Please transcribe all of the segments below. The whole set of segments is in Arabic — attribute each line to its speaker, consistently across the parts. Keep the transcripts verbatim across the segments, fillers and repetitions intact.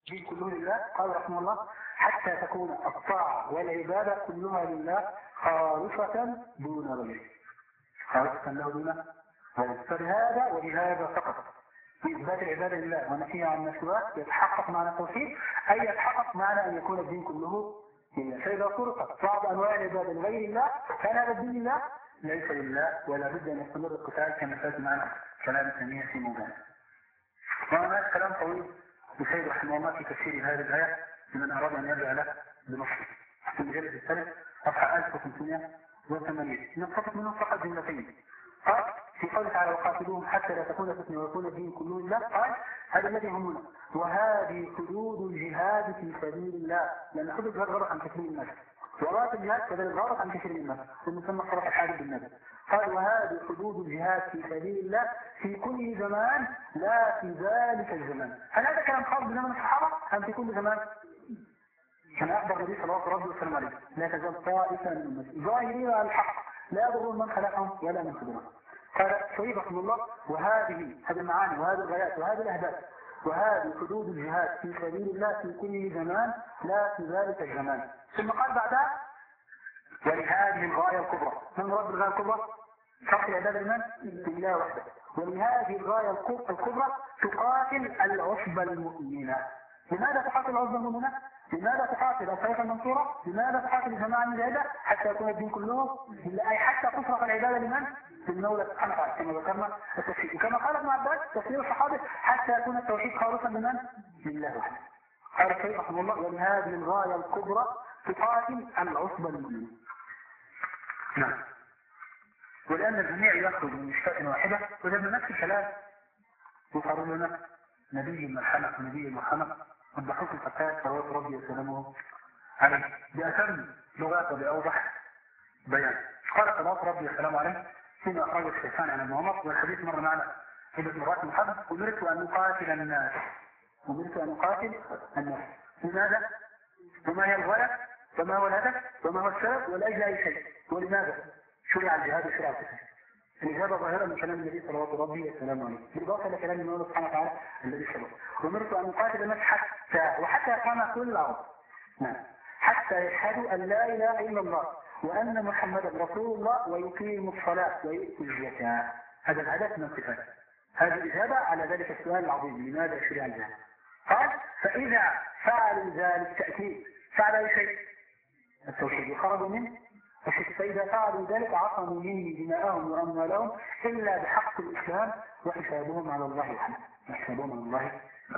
Speaker 1: الدين كله لله. قال رحمه الله حتى تكون الطاعة والعبادة كلها لله خالصة دون غيره، خالصة له دون غيره. فبهذا وبهذا فقط في إثبات العبادة لله ونفيها عن السواء يتحقق معنى التوحيد، أي يتحقق معنى أن يكون الدين كله لله. فإذا فرقت بعض أنواع العبادة لغير الله كان هذا الدين لله ليس لله، ولا بد أن يستمر القتال كما سألت معنا كلام ثانية في موضوع. وهناك كلام طويل لسيد رحمه الله في تفسير هذه الآية لمن أراد أن يرجع له بنصه في مجلد الثالث صفحة ألف وخمسمائة وثمانين نقطة منه فقط جملتين. قال في قوله تعالى وقاتلوهم حتى لا تكون فتنة ويكون الدين كله لله، قال هذا الذي يهمنا وهذه حدود الجهاد في سبيل الله، لأن حدود الجهاد غلط عن كثير من الناس، وراء الجهاد كذلك غلط عن كثير من الناس ومسمى الصلاة الحادث بالنبي. قال وهذه حدود الجهاد في سبيل الله في كل زمان لا في ذلك الزمان. هل هذا كلام خاص بزمن الصحابة أم في كل زمان؟ كان أخبر النبي صلى الله عليه وسلم لا تزال طائفة من الناس ظاهرين على الحق لا يضرون من خلقهم ولا من خلقهم. قال سيد رحمه الله وهذه هذه المعاني وهذه الغايات وهذه الأهداف وهذه حدود الجهاد في سبيل الله في كل زمان لا في ذلك الزمان. ثم قال بعدها ولهذه الغاية الكبرى. من مراد بالغاية الكبرى؟ شرط العبادة لمن؟ لله وحده. ولهذه الغاية الكبرى تقاتل العصبة المؤمنة. لماذا تقاتل العصبة المؤمنة؟ لماذا تقاتل الطائفة المنصورة؟ لماذا تقاتل الجماعة المجاهدة؟ حتى يكون الدين كله أي حتى تصرف العبادة لمن؟ للمولى سبحانه وتعالى كما ذكرنا التوحيد. وكما قال ابن عباس تفسير الصحابة حتى يكون التوحيد خالصا لمن؟ لله وحده. قال الشيخ رحمه الله ولهذه الغاية الكبرى تقاتل العصبة المؤمنة. نعم. ولأن الجميع يخرج من مشكاة واحدة وجدنا نفس الكلام يقرر لنا نبي المرحمة ونبي المرحمة وضحوك الفتاة صلوات ربي وسلامه عليه بأتم لغات وبأوضح بيان. قال صلوات ربي وسلامه عليه فيما أخرج الشيطان عن ابن عمر والحديث مر معنا عدة مرات من قبل أمرت أن أقاتل الناس أمرت أن أقاتل الناس. لماذا؟ وما هي الغاية؟ وما هو الهدف؟ وما هو السبب؟ ولأجل أي شيء؟ ولماذا؟ شرع الجهاد وشرع القتال. الإجابة ظاهرة من كلام النبي صلوات ربي والسلام عليه بالإضافة إلى كلام الله سبحانه وتعالى الذي سبق. أمرت أن أقاتل الناس حتى وحتى يقام كل الأرض نعم حتى يشهدوا أن لا إله إلا الله وأن محمدا رسول الله ويقيموا الصلاة ويؤتوا الزكاة. هذا الهدف من القتال. هذه الإجابة على ذلك السؤال العظيم لماذا شرع الجهاد؟ قال فإذا فعلوا ذلك تأكيد فعل أي شيء التوحيد وخرجوا منه فإذا فعلوا ذلك عصموا مني دماءهم وأموالهم إلا بحق الإسلام وحسابهم على الله وحده وحسابهم على الله.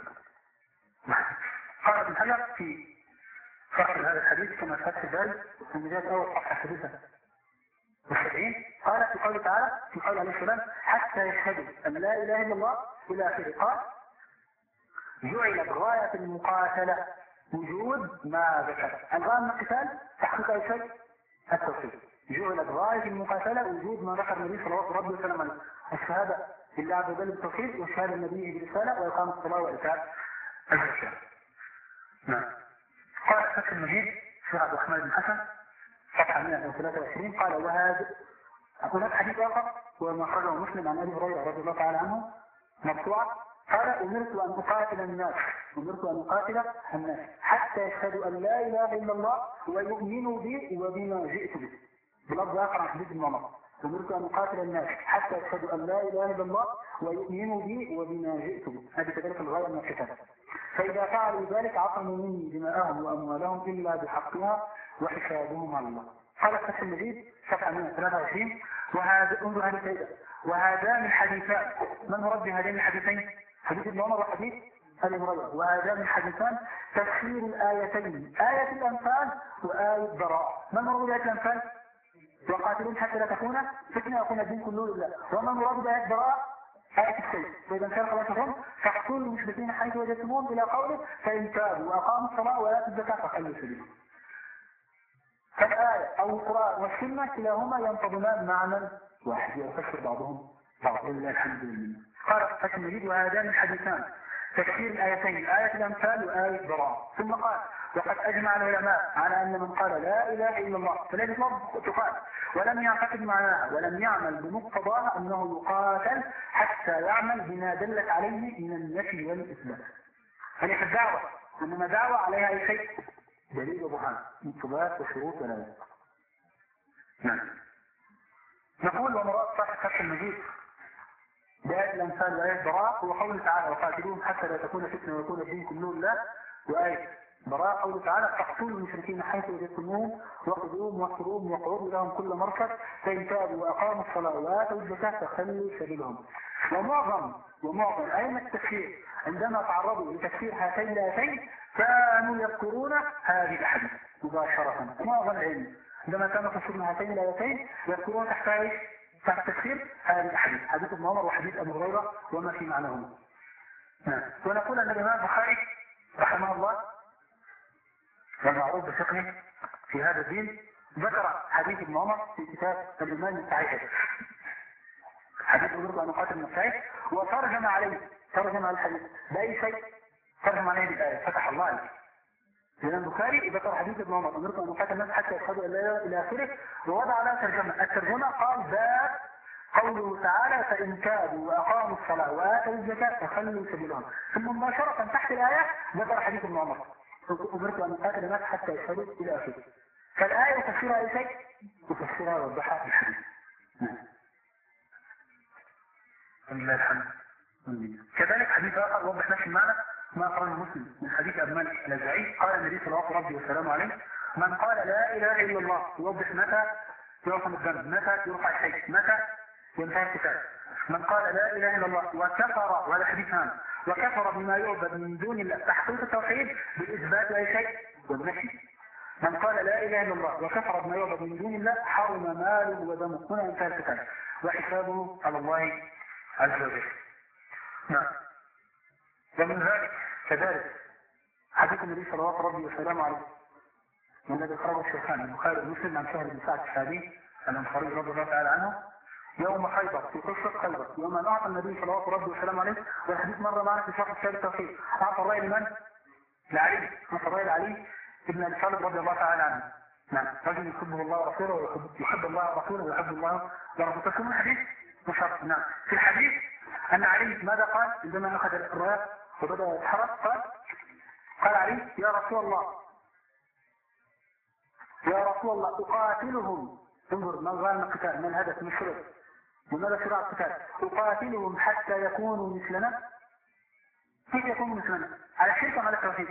Speaker 1: قال ابن حجر في شرح هذا الحديث كما فتح ذلك في مجال أول صفحة حديثة والسبعين قال في قوله تعالى في قول عليه السلام حتى يشهدوا أن لا إله إلا الله إلى آخره. قال جعلت غاية المقاتلة وجود ما ذكر. الغاية من القتال تحقيق أي شيء التوحيد. جعلت غاية المقاتلة وجود ما ذكر النبي صلى الله عليه وسلم الشهادة لله عز وجل بالتوحيد وشهادة النبي بالرسالة وإقام الصلاة وإيتاء الزكاة. نعم. قال فتح المجيد شيخ عبد الرحمن بن حسن صفحة مئة وثلاثة وعشرين قال وهذا هناك حديث آخر وما أخرجه مسلم عن أبي هريرة رضي الله تعالى عنه مرفوعا قال أمرت أن أقاتل الناس أمرت أن أقاتل الناس حتى يشهدوا أن لا إله إلا الله ويؤمنوا بي وبما جئت به. بلفظ آخر عن حديث ابن عمر أمرت أن أقاتل الناس حتى يشهدوا أن لا إله إلا الله ويؤمنوا بي وبما جئت به. هذه كذلك الغاية من القتال. فإذا فعلوا ذلك عصموا مني دماءهم وأموالهم إلا بحقها وحسابهم على الله. قال فتح المجيد صفحة مئة وثلاثة وعشرين وهذا انظر هذه الفائدة وهذان الحديثان من مرد بهذين الحديثين؟ حديث ابن عمر وحديث أبي هريرة. وهذان الحديثان تفسير الآيتين آية الأنفال وآية براءة. من مرد بآية الأنفال؟ وقاتلون حتى لا تكون فتنة ويكون الدين كله لله. ومن مرد بآية براءة؟ آية السيف. فإذا كان خلاصهم فاقتلوا المشركين حيث وجدتموهم إلى قوله فإن تابوا وأقاموا الصلاة وآتوا الزكاة فخلوا سبيلهم. فالآية أو القرآن والسنة كلاهما ينتظمان معنى واحد يفسر بعضهم بعض إلا الحمد لله. قال فتح المجيد وهذان الحديثان تفسير الآيتين آية الأنفال وآية براءة. ثم قال وقد أجمع العلماء على أن من قال لا إله إلا الله فلا يطلب تقال ولم يعتقد معناها ولم يعمل بمقتضاها أنه يقاتل حتى يعمل بما دلت عليه من النفي والإثبات. هذه الدعوة إنما دعوة عليها أي شيء دليل وبرهان من ثبات وشروط ولا نعم. نقول ومراد صاحب فتح المجيد بآية الأمثال وآية براء هو قوله تعالى وقاتلوهم حتى لا تكون فتنة ويكون الدين كله لله، وآية براء قوله تعالى فاقتلوا المشركين حيث وجدتموهم وخذوهم واحصروهم واقعدوا لهم كل مرصد فإن تابوا وأقاموا الصلاة وآتوا الزكاة فخلوا سبيلهم. ومعظم ومعظم أئمة التفسير عندما تعرضوا لتفسير هاتين الآيتين كانوا يذكرون هذه الأحاديث مباشرة. معظم العلم عندما كانوا يفسرون هاتين الآيتين يذكرون تحت ايش؟ تحت تفسير هذه الأحاديث، حديث ابن عمر وحديث أبي هريرة وما في معناهما. نعم. ونقول أن الإمام البخاري رحمه الله والمعروف بفقهه في هذا الدين ذكر حديث ابن عمر في كتاب الإيمان الصحيح، حديث أمرت أن أقاتل النصائح، وترجم عليه ترجم على الحديث بأي شيء؟ ترجم عليه بالآية فتح الله عليه. الإمام البخاري ذكر حديث ابن عمر أمرت أن أقاتل الناس حتى يشهدوا أن لا إله إلى آخره، ووضع لها ترجمة. الترجمة قال باب قوله تعالى فإن تابوا وأقاموا الصلاة وآتوا الزكاة فخلوا سبيلهم، ثم مباشرة تحت الآية ذكر حديث ابن عمر أمرت أن أقاتل الناس حتى يشهدوا إلى آخره. فالآية تفسيرها أي شيء؟ تفسيرها وضحها في الحديث. لله الحمد. كذلك حديث آخر وضح نفس المعنى ما قال مسلم من حديث أبي مالك الأشعري قال النبي صلى الله عليه وسلم عليه من قال لا إله إلا الله يوضح متى يرحم الذنب، متى يرفع الشيء، متى ينتهي الكتاب. من قال لا إله إلا الله وكفر، وهذا حديث هام، وكفر بما يعبد من دون الله تحقيق التوحيد بالإثبات أي شيء والنفي. من قال لا إله إلا الله وكفر بما يعبد من دون الله حرم ماله ودمه، هنا ينتهي الكتاب وحسابه على الله عز وجل. نعم. ومن ذلك كذلك حديث النبي صلى الله عليه وسلم عليه من الذي خرج الشيخان البخاري ومسلم عن سهل بن سعد السعدي الأنصاري رضي الله تعالى عنه يوم خيبر في قصة خيبر يوم أن أعطى النبي صلى الله عليه وسلم عليه، والحديث مرة معنا في شرح الشهر التوحيد، أعطى الرأي لمن؟ لعلي، أعطى الرأي لعلي ابن أبي طالب رضي الله تعالى عنه. نعم. رجل يحبه الله ورسوله ويحب الله ورسوله ويحب الله ورسوله. تكون الحديث مشرف. نعم. في الحديث أن علي ماذا قال عندما أخذ الراية وبدأ يتحرك؟ قال قال علي يا رسول الله يا رسول الله أقاتلهم، انظر ما غير القتال، ما الهدف من الشرط، لماذا شرع القتال؟ أقاتلهم حتى يكونوا مثلنا. كيف يكونوا مثلنا؟ على الشرك أم على التوحيد؟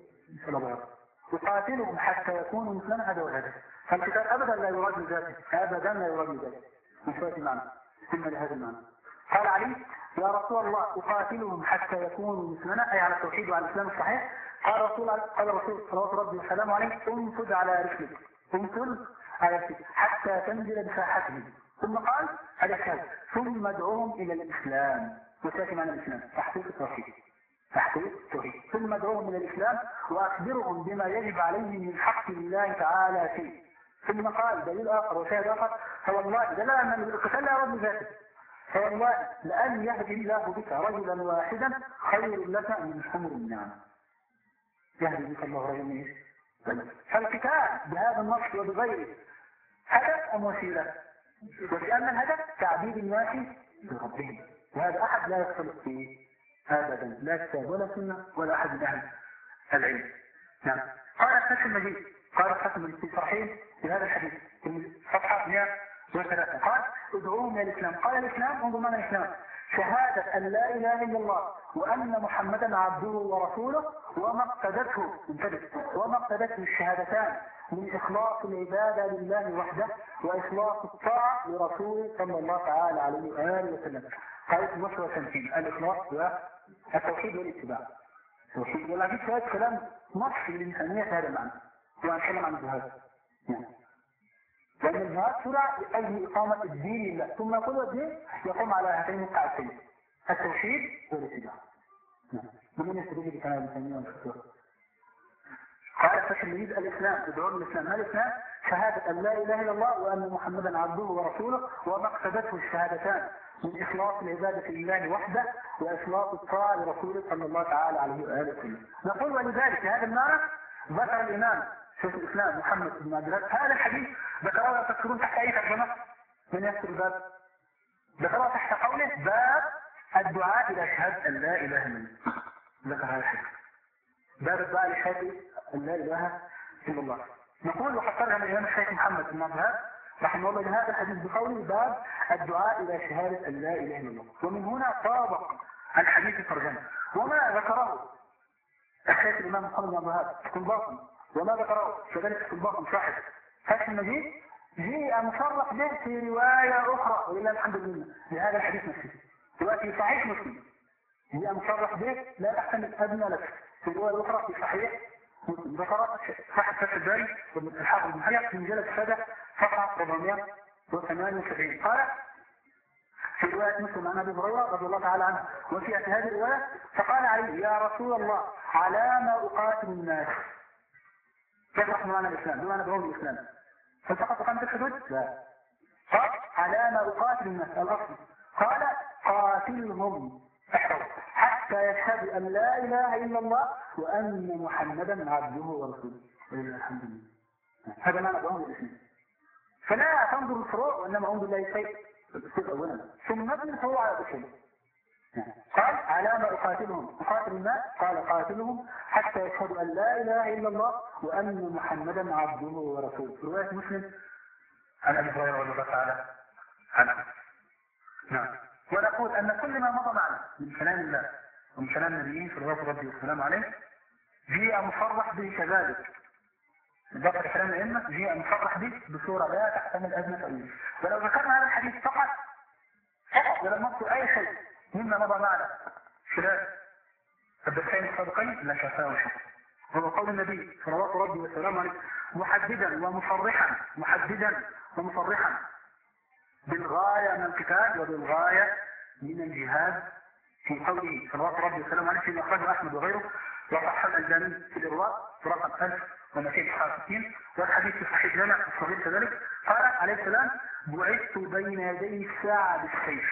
Speaker 1: أقاتلهم حتى يكونوا مثلنا، هذا هو الهدف. فالقتال أبدا لا يراد لذاته، أبدا لا يراد لذاته، من شوية المعنى ثم لهذا المعنى. قال علي يا رسول الله أقاتلهم حتى يكونوا مثلنا، أي على التوحيد وعلى الإسلام الصحيح. قال رسول قال رسول صلى الله عليه وسلم عليه انفذ على رسلك، انفذ على رسلك حتى تنزل بساحتهم. ثم قال الأشهد ثم ادعوهم إلى الإسلام، وتأتي معنى الإسلام تحقيق التوحيد، تحقيق التوحيد. ثم ادعوهم إلى الإسلام وأخبرهم بما يجب عليهم من حق الله تعالى فيه. ثم قال دليل آخر وشاهد آخر فوالله دل أن القتال لا يرد ذاته، فوالله لأن يهدي الله بك رجلا واحدا خير لك من حمر النعم. يهدي بك الله رجلا. فالقتال بهذا النص وبغيره هدف أم وسيلة؟ وكأن الهدف تعبيد الناس لربهم، وهذا أحد لا يختلف فيه أبدا، لا كتاب ولا سنة ولا أحد من أهل العلم. نعم. قال الفتح المجيد قال الفتح المجيد في صحيح في هذا الحديث في صفحة مئة وثلاثة قال ادعوهم إلى الإسلام. قال الإسلام انظر معنى الإسلام شهادة أن لا إله إلا الله وأن محمدا عبده ورسوله وما اقتدته وما اقتدته الشهادتان من إخلاص العبادة لله وحده وإخلاص الطاعة لرسوله صلى الله تعالى عليه وآله وسلم. قالت مصر وتمثيل الإخلاص والتوحيد والاتباع. التوحيد والعجيب شوية كلام نص للإنسانية هذا المعنى، وأنتكلم عن الجهاد. لأن الجهاد شرع لأجل إقامة الدين لله، ثم يقول الدين يقوم على هاتين القاعدتين التوحيد والاتباع. ومن يستدل بكلام الإنسانية والفكرة؟ قال التشريد الإسلام ادعوهم الإسلام. ما الإسلام؟ شهادة أن لا إله إلا الله وأن محمدا عبده ورسوله وما اقتدته الشهادتان من إخلاص العبادة لله وحده وإخلاص الطاعة لرسوله صلى الله تعالى عليه وآله وسلم. نقول ولذلك هذا المعنى ذكر الإمام شيخ الإسلام محمد بن عبد الوهاب هذا الحديث ذكره تذكرون تحت أي ترجمة؟ من يذكر الباب؟ ذكره تحت قوله باب الدعاء إلى شهادة أن لا إله إلا الله. ذكر هذا الحديث. باب الدعاء لشهادة أن لا إله إلا الله. نقول وحصلها الإمام الشيخ محمد بن عبد الوهاب رحمه الله لهذا الحديث بقوله باب الدعاء إلى شهادة أن لا إله إلا الله. ومن هنا طابق الحديث الترجمة. وما ذكره الشيخ الإمام محمد بن عبد الوهاب استنباطا، وما ذكره كذلك استنباطا صاحب فتح المجيد، جاء مصرح به في رواية أخرى ولله الحمد لله لهذا الحديث نفسه. دلوقتي في صحيح مسلم جاء مصرح به لا تحتمل أدنى لك في رواية أخرى في صحيح مسلم. ذكرت صاحب فتح الباري الحافظ بن حجر في مجلد السادة صفحة أربعمائة وثمانية وسبعين قال في رواية مسلم عن أبي هريرة رضي الله تعالى عنه وفي هذه الرواية فقال عليه يا رسول الله على ما أقاتل الناس. كيف رحمه معنى الإسلام؟ بمعنى دعوه الإسلام ففقط أقامت الحدود؟ لا. قال على ما أقاتل الناس الأصل قال قاتلهم حتى يشهد أن لا إله إلا الله وأن محمدا عبده ورسوله ولله الحمد لله. هذا معنى دعوه الإسلام. فلا تنظر الفروع وإنما انظر إلى شيء أولا ثم نبني الفروع على الأصول. قال على ما أقاتلهم أقاتل الناس قال قاتلهم حتى يشهدوا أن لا إله إلا الله وأن محمدا عبده ورسوله. رواية مسلم عن أبي هريرة رضي الله تعالى عنه. نعم. ونقول أن كل ما مضى معنا من كلام الله ومن كلام النبيين صلى الله عليه وسلم عليه جاء مصرح به كذلك. ذكر كلام الأئمة جاء مصرح به بصورة لا تحتمل أدنى تأويل. ولو ذكرنا هذا الحديث فقط فقط ولم نذكر أي شيء مما مضى معنا خلال الدرسين السابقين لا شفاء وشفاء. هو قول النبي صلى الله عليه وسلم عليه محددا ومصرحا محددا ومصرحا بالغاية من القتال وبالغاية من الجهاد في قوله صلى الله عليه وسلم عليه فيما أخرجه أحمد وغيره وصح الألباني في الإرواء في رقم ألف ومئتين وتسعة وستين والحديث في صحيح جامع الصغير كذلك قال عليه السلام بعثت بين يدي الساعة بالسيف.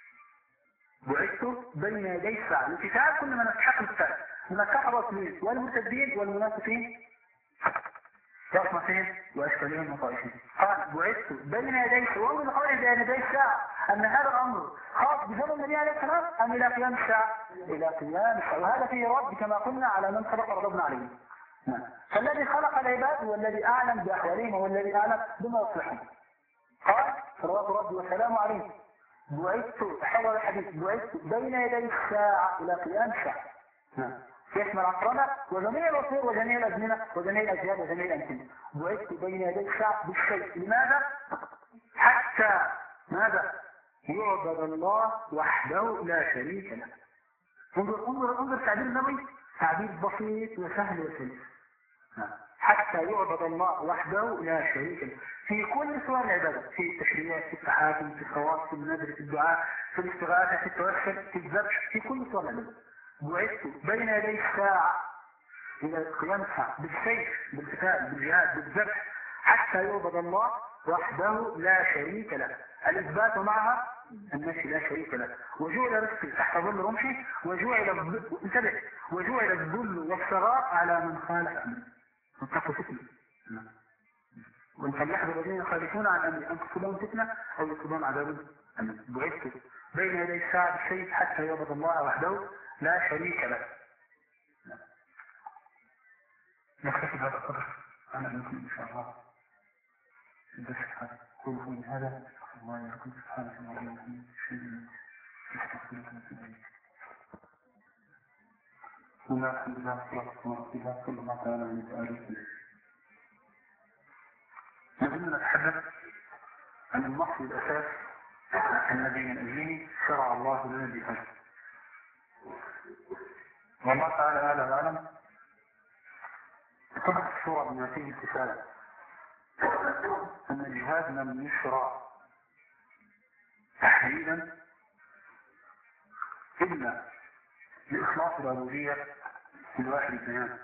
Speaker 1: بعثت بين يدي الساعة القتال كل من استحق القتال من الكفرة والمسلمين والمرتدين والمنافقين وأصنافهم وأشكالهم وطائفهم. قال بعثت بين يدي الساعة. وأنظر لقوله بين يدي الساعة أن هذا الأمر خاص بزمن النبي عليه السلام أم إلى قيام الساعة؟ إلى قيام الساعة. وهذا فيه رد كما قلنا على من سبق رضبنا عليه. فالذي خلق العباد هو الذي أعلم بأحوالهم هو الذي أعلم بما يصلحهم. قال صلوات ربي وسلامه عليه بعثت حول الحديث بعثت بين يدي الساعة إلى قيام الساعة. يشمل العقربة وجميع العصور وجميع الأزمنة وجميع الأجيال وجميع الأمكنة. بعثت بين يدي الساعة بالشيء. لماذا؟ حتى ماذا؟ يعبد الله وحده لا شريك له. انظر انظر انظر التعبير النبوي تعبير بسيط وسهل وسلس. حتى يعبد الله وحده لا شريك له في كل صور العبادة في التشريعات في التحاكم في الخواص في المنازل في الدعاء في الاستغاثة في التوسل في الذبح في كل صور العبادة. بعثت بين يدي الساعة إلى قيام الساعة بالسيف بالقتال بالجهاد بالذبح حتى يعبد الله وحده لا شريك له. الإثبات معها النفي لا شريك له. وجعل رزقي تحت ظل رمحي وجعل انتبه وجعل الذل والصغار على من خالف أمري. واتقوا فتنة وليحذر الذين يخالفون عن أمري أن تصيبهم فتنة أو يصيبهم عذاب أليم. بعثت بين يدي الساعة بالسيف حتى يعبد الله وحده لا شريك له. نكتفي بهذا القدر على أنكم إن شاء الله الدرس هذا كل من هذا الله يرحم سبحانه وتعالى شيء يستغفرك من بسم الله الحمد لله والصلاة والسلام على كل ما كان من تاريخ. نبدأ نتحدث عن المقصد الأساس الذي من أجله شرع الله لنا الجهاد. والله تعالى أعلى وأعلم تحت الصورة بما فيه الكفاية أن الجهاد لم يشرع تحديدا إلا لإخلاص العبودية للواحد الثاني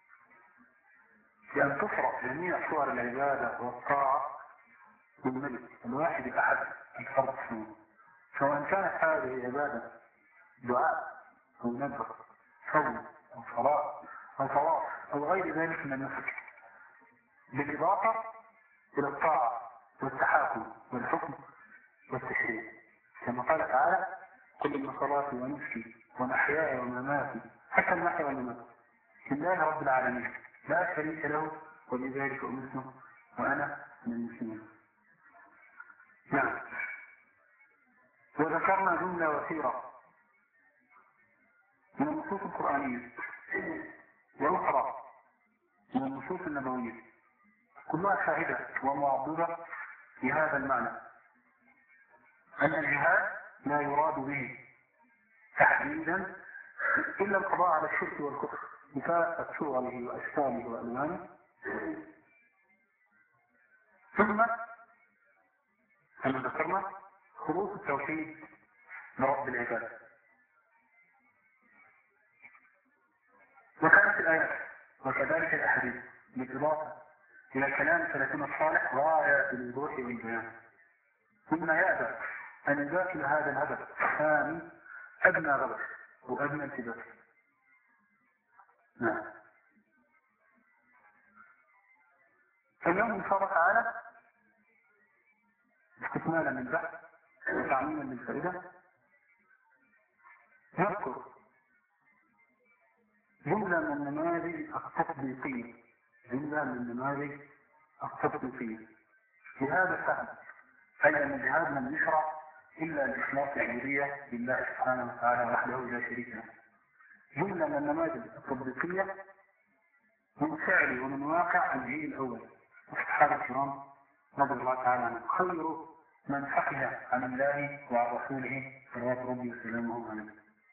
Speaker 1: بأن تفرق جميع صور العبادة والطاعة بالملك الواحد الأحد الفرد السنة سواء كانت هذه العبادة دعاء أو نذر صوم أو صلاة أو طواف أو غير ذلك من النسك بالإضافة إلى الطاعة والتحاكم والحكم والتشريع كما قال تعالى قل إن صلاتي ونسكي ومحياي ومماتي حتى المحيا والممات لله رب العالمين لا شريك له وبذلك أمرت وأنا من المسلمين. نعم. وذكرنا جملة وثيرة من النصوص القرآنية وأخرى من النصوص النبوية كلها شاهدة ومعضدة لهذا المعنى، أن الجهاد لا يراد به تحديدا إلا القضاء على الشرك والكفر بكافة صوره وأشكاله وألوانه، ثم كما ذكرنا خلوص التوحيد لرب العباد. وكانت الآيات وكذلك الأحاديث بالإضافة إلى الكلام ثلاثين الصالح غاية بالوضوح والبيان، ثم يأبى أن يداخل هذا الهدف الثاني أدنى غلط وأدنى انتباه. نعم. اليوم إن شاء الله تعالى استكمالا للبحث وتعميما للفائدة نذكر جملة من النماذج التطبيقية جملة من النماذج التطبيقية لهذا الفهم، أي أن الجهاد لم يشرع إلا لإخلاص العبودية لله سبحانه وتعالى وحده لا شريك له. جملة من النماذج التطبيقية من فعل ومن واقع الجيل الأول الصحابة الكرام رضي الله تعالى عنهم، خير من فقه عن الله وعن رسوله صلوات ربي وسلامه عليه.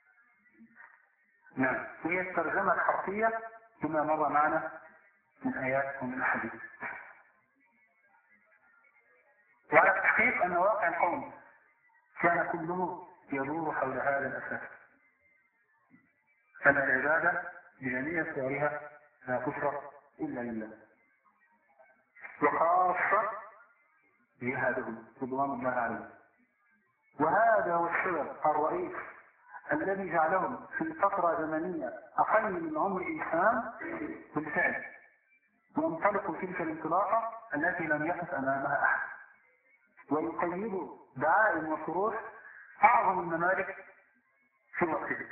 Speaker 1: نعم. هي الترجمة الحرفية بما مر معنا من آيات ومن أحاديث. وعلى التحقيق أن واقع القوم كان كله يدور حول هذا الأساس، أن العبادة بجميع صورها لا تشرع إلا لله، وخاصة جهادهم رضوان الله عليهم. وهذا هو السبب الرئيس الذي جعلهم في فترة زمنية أقل من عمر إنسان بالفعل ينطلقوا تلك الانطلاقة التي لم يقف أمامها أحد، ويقيدوا دعائم وشروط أعظم الممالك في وقته.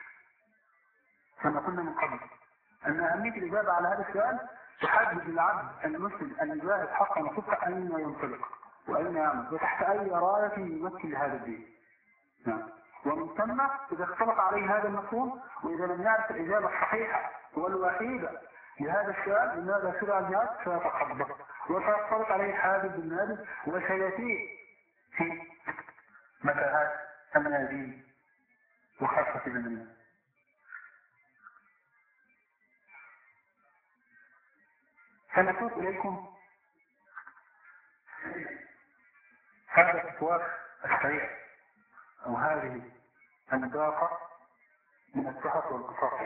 Speaker 1: كما قلنا من قبل أن أهمية الإجابة على هذا السؤال تحدد العبد المسلم المجاهد حقا وصدقا أين ينطلق وأين يعمل وتحت أي راية يمثل هذا الدين. نعم. ومن ثم إذا اختلط عليه هذا المفهوم وإذا لم يعرف الإجابة الصحيحة والوحيدة لهذا السؤال لماذا شرع الجهاد سيتخبط وسيختلط عليه حادث بالنادي وسيأتيه في متاهات المنازل وخاصة بالمنازل. سنسوق إليكم هذا الإطواف السريع أو هذه النطاقة من التحف والقصاص.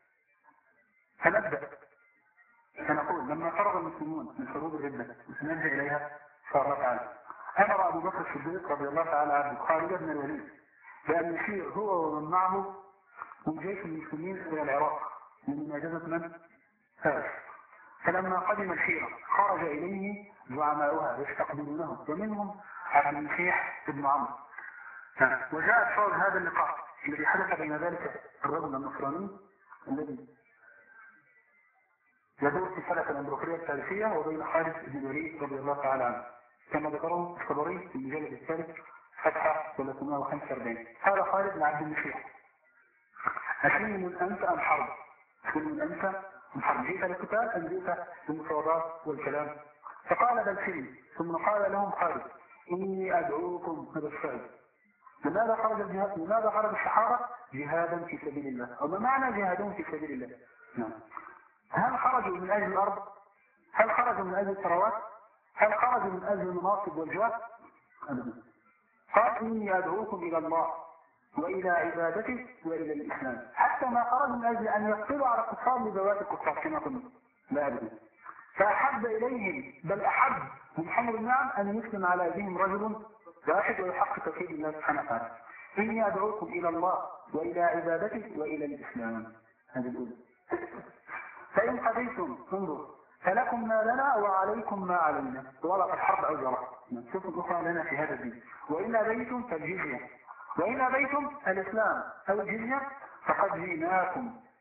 Speaker 1: فنبدأ سنقول لما فرغ المسلمون من حروب الردة وسنرجع إليها صار تعالى أمر أبو بكر الصديق رضي الله تعالى عنه خالد بن الوليد بأن يسير هو ومن معه من جيش المسلمين إلى العراق من مناجزة من؟ فارس. فلما قدم الحيرة خرج إليه زعماؤها يستقبلونه ومنهم عبد المسيح بن عمرو. وجاء صار هذا اللقاء الذي حدث بين ذلك الرجل النصراني الذي يدور في فلك الأمبراطورية الثالثية وبين خالد بن الوليد رضي الله تعالى عنه، كما ذكره الطبري في المجلد الثالث صفحة ثلاثمائة وخمسة وأربعين. قال خالد بن عبد المسيح: أسلم أنت أم حرب؟ أسلم أنت أم حرب؟ جئت للقتال أم جئت للمفاوضات والكلام؟ فقال بل سلم. ثم قال لهم خالد: إني أدعوكم هذا السؤال. لماذا خرج الجهاد؟ لماذا خرج الصحابة؟ جهادا في سبيل الله. أو ما معنى جهادهم في سبيل الله؟ نعم. هل خرجوا من أجل الأرض؟ هل خرجوا من أجل الثروات؟ هل خرجوا من أجل المناصب والجاه؟ أبدا. قال: إني أدعوكم إلى الله وإلى عبادته وإلى الإسلام. حتى ما خرجوا من أجل أن يقتلوا على الكفار لذوات الكفار كما قلنا، لا أبدا. فأحب إليهم بل أحب من حمر النعم أن يسلم على أيديهم رجل واحد ويحقق توحيد الله سبحانه وتعالى. إني أدعوكم إلى الله وإلى عبادته وإلى الإسلام. هذه الأولى. فإن قضيتم انظر فلكم ما لنا وعليكم ما علينا ولا الحرب أجرة. شوفوا الأخرى لنا في هذا الدين. وإن أبيتم فالجزية، وإن أبيتم الإسلام أو الجزية فقد جئناكم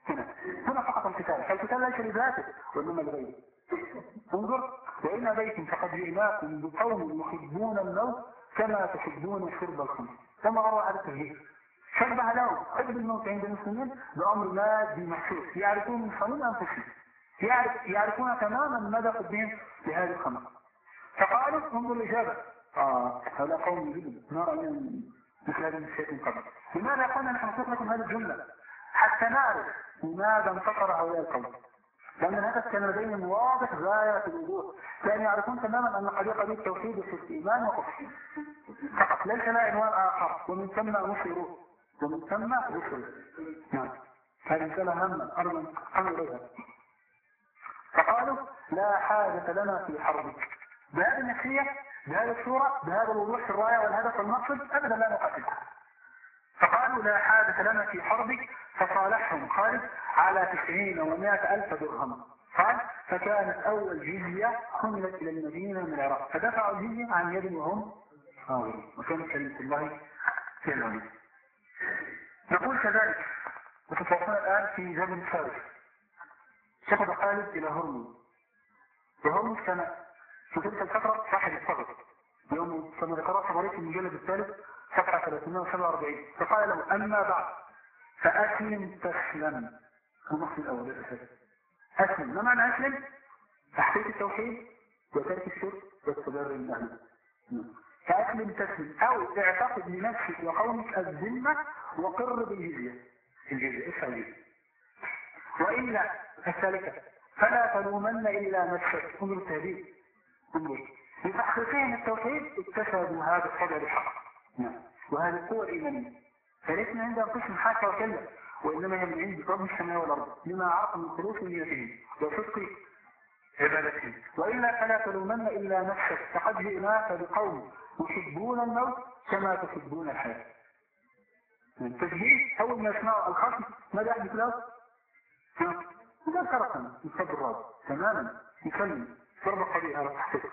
Speaker 1: هنا هنا فقط القتال، فالقتال ليس لذاته وإنما لغيره. انظر، وإن بيت فقد جئناكم بقوم يحبون الموت كما تحبون شرب الخمر، كما روى على التغيير. شبه لهم حب الموت عند المسلمين بأمر مادي محسوس، يعرفون من صميم أنفسهم، يعرف يعرفون تماما مدى حبهم لهذه الخمر. فقالوا انظر الإجابة، آه هؤلاء قوم يجبون ما رأينا مثل هذا الشيء من قبل. لماذا قلنا نحن نقول لكم هذه الجملة؟ حتى نعرف لماذا انتصر هؤلاء القوم. لأن الهدف كان لديهم واضح غاية الوضوح، كانوا يعرفون تماما أن قضية قضية التوحيد في الإيمان وكفر فقط، ليس لها عنوان آخر، ومن ثم نصروا ومن ثم نصروا. نعم، هذه مسألة هامة أرجو أن إليها. فقالوا لا حاجة لنا في حربك، بهذه النفسية، بهذه الصورة، بهذا الوضوح في الراية والهدف والمقصد، أبدا لا نقاتل. فقالوا لا حاجة لنا في حربك، فصالحهم خالد على تسعين ومائة ألف درهم. قال فكانت أول جزية حملت إلى المدينة من العراق، فدفعوا الجزية عن يد وهم صاغرون، وكانت كلمة الله في العلم. نقول كذلك وتتوقعنا الآن في زمن فارس. سقط خالد إلى هرمز، وهرمز كان في تلك الفترة صاحب الثغر، يوم كما ذكرت طبري في المجلد الثالث صفحة ثلاثمائة وسبعة وأربعين. فقال له أما بعد فأسلم تسلم. النص الأول الأساسي أسلم. ما معنى أسلم؟ تحقيق التوحيد وترك الشرك والتبرع بالأهل. فأسلم تسلم، أو اعتقد لنفسك وقومك الذمة وقر بالجزية. الجزية إيش الجزية؟ وإلا الثالثة فلا تلومن إلا نفسك. انظر التهديد، انظر بتحقيقهم التوحيد اكتسبوا هذا الطبع بالحق وهذه القوة الإيمانية، فلسنا عندهم قسم حاشا وكلا، وإنما هي من عند رب السماء والأرض لما عرف من خلوص نيتهم وصدق عبادتهم. وإلا فلا تلومن إلا نفسك، فقد جئناك بقوم يحبون الموت كما تحبون الحياة. التشبيه أول ما يسمعوا الخصم ماذا يحدث له؟ إذا كرقنا يصدر الرابط تماما يسلم ضرب قضية على التحقيق.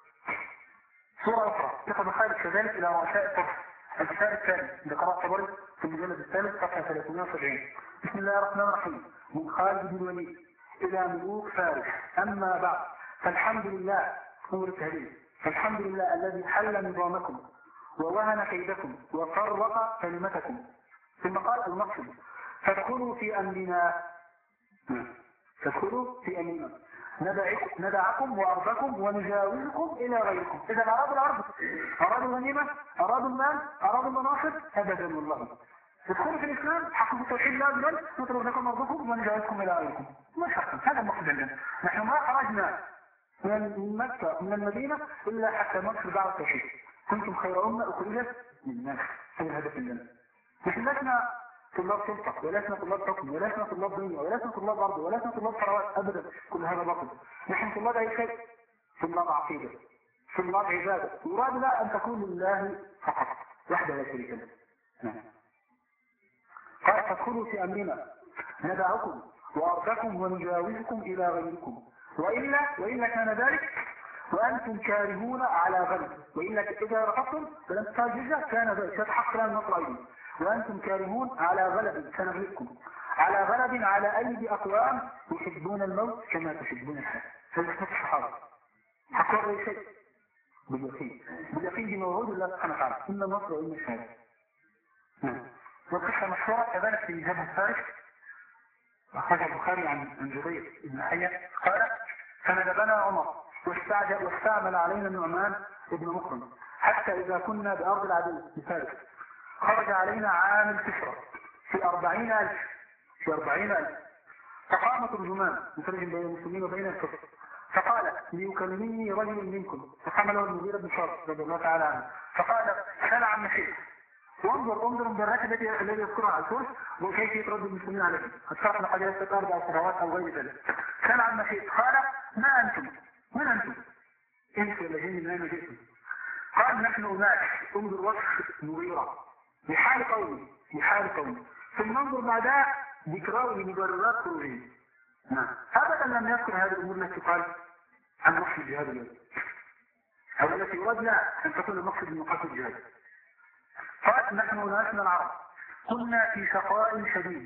Speaker 1: صورة أخرى اتخذ خالد كذلك إلى رؤساء الطرف. الكتاب الثاني ذكر طبري في المجلد الثالث صفحة ثلاثمائة وسبعين. بسم الله الرحمن الرحيم. من خالد بن الوليد إلى ملوك فارس. أما بعد فالحمد لله، أمر التهديد، فالحمد لله الذي حل نظامكم ووهن كيدكم وفرق كلمتكم. ثم قال المقصد فادخلوا في أمرنا، فادخلوا في أمرنا ندعكم وأرضكم ونجاوزكم إلى غيركم. إذا أرادوا الأرض، أرادوا الغنيمة، أرادوا المال، أرادوا المناصب، أبدا والله. تدخلوا في الإسلام حقوا التوحيد لازما نطلب لكم أرضكم ونجاوزكم إلى غيركم. ما شرطا، هذا المقصد عندنا. نحن ما خرجنا من مكة من المدينة إلا حتى ننشر دعوة التوحيد. كنتم خير أمة أخرجت للناس، هذا الهدف عندنا. نحن لسنا طلاب سلطة، ولسنا طلاب حكم، ولسنا طلاب دنيا، ولسنا طلاب أرض، ولسنا طلاب ثروات، أبدا. كل هذا باطل. نحن طلاب أي شيء، طلاب عقيدة، طلاب عبادة، يراد لا أن تكون لله فقط وحده لا شريك له. نعم. قال فادخلوا في أمرنا ندعكم وأرضكم ونجاوزكم إلى غيركم، وإلا وإلا كان ذلك وأنتم كارهون على غلب، وإلا إذا رفضتم فلم تجزى كان ذلك تتحقق لنا النصر أيضا. وأنتم كارهون على غلب سنغلبكم، على غلب على أيدي أقوام يحبون الموت كما تحبون الحياة. هذا صفة الصحابة. حقوا أي شيء باليقين، باليقين بموعود الله سبحانه وتعالى، إن النصر وإن الشهادة. نعم. والقصة مشهورة كذلك في جبهة الفارس، أخرج البخاري عن عن جبير بن حية قال فندبنا عمر واستعجل واستعمل علينا النعمان بن مكرم حتى إذا كنا بأرض العدو بفارس خرج علينا عامل كسرى في أربعين ألف في أربعين ألف فقام ترجمان مترجم بين المسلمين وبين الكفر فقال ليكلمني رجل منكم، فحمله المغيرة بن شعبة رضي الله تعالى عنه فقال سل عن شيء وانظر انظر بالركب الذي يذكرها على الفرس وكيف يترد المسلمين عليه. قد شرحنا قد يستقرب أو ثروات أو غير ذلك. سل عن شيء قال ما أنتم؟ من أنتم؟ أنت ولا جن من أين جئتم؟ قال نحن أناس. انظر وصف مغيرة لحال قومي لحال قومي ثم انظر بعدها ذكراه لمبررات خروجهم. نعم. أبدا لم يذكر هذه الأمور التي قال عن مقصد الجهاد اليوم أو التي يراد لا أن تكون المقصد من مقاصد الجهاد. قال نحن ناس من العرب كنا في شقاء شديد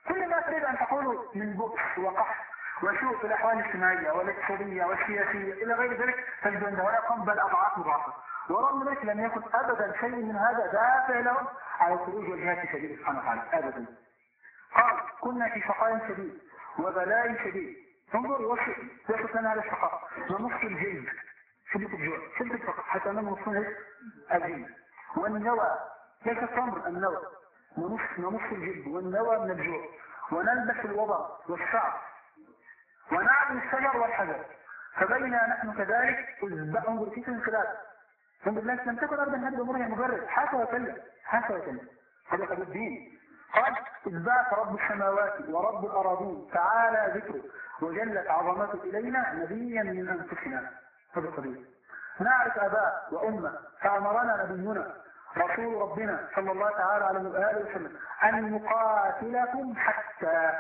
Speaker 1: كل ما تريد أن تقوله من بؤس وقحط وسوء في الأحوال الاجتماعية والاقتصادية والسياسية إلى غير ذلك تجد أن هؤلاء بل أضعاف مضاعفة. ورغم ذلك لم يكن أبدا شيء من هذا دافع لهم على الخروج والجهاد في سبيل سبحانه وتعالى أبدا. قال كنا في شقاء شديد وبلاء شديد. انظر يوصف لنا هذا الشقاء ونصف الجلد شدة الجوع شدة الفقر حتى أنهم نصفون الجلد والنوى ليس التمر النوى ونصف نصف الجلد والنوى من الجوع ونلبس الوضع والشعر ونعمل الشجر والحجر. فبينا نحن كذلك انظر في انقلاب. الحمد لله لم تكن ابدا هذه الامور هي مجرد حاشا وكلا حاشا وكلا هذا قد الدين. قال إذ بعث رب السماوات ورب الأراضين تعالى ذكره وجلت عظمته إلينا نبيا من أنفسنا. هذا قليل نعرف أباء وأمة فأمرنا نبينا رسول ربنا صلى الله تعالى عليه وآله وسلم أن نقاتلكم حتى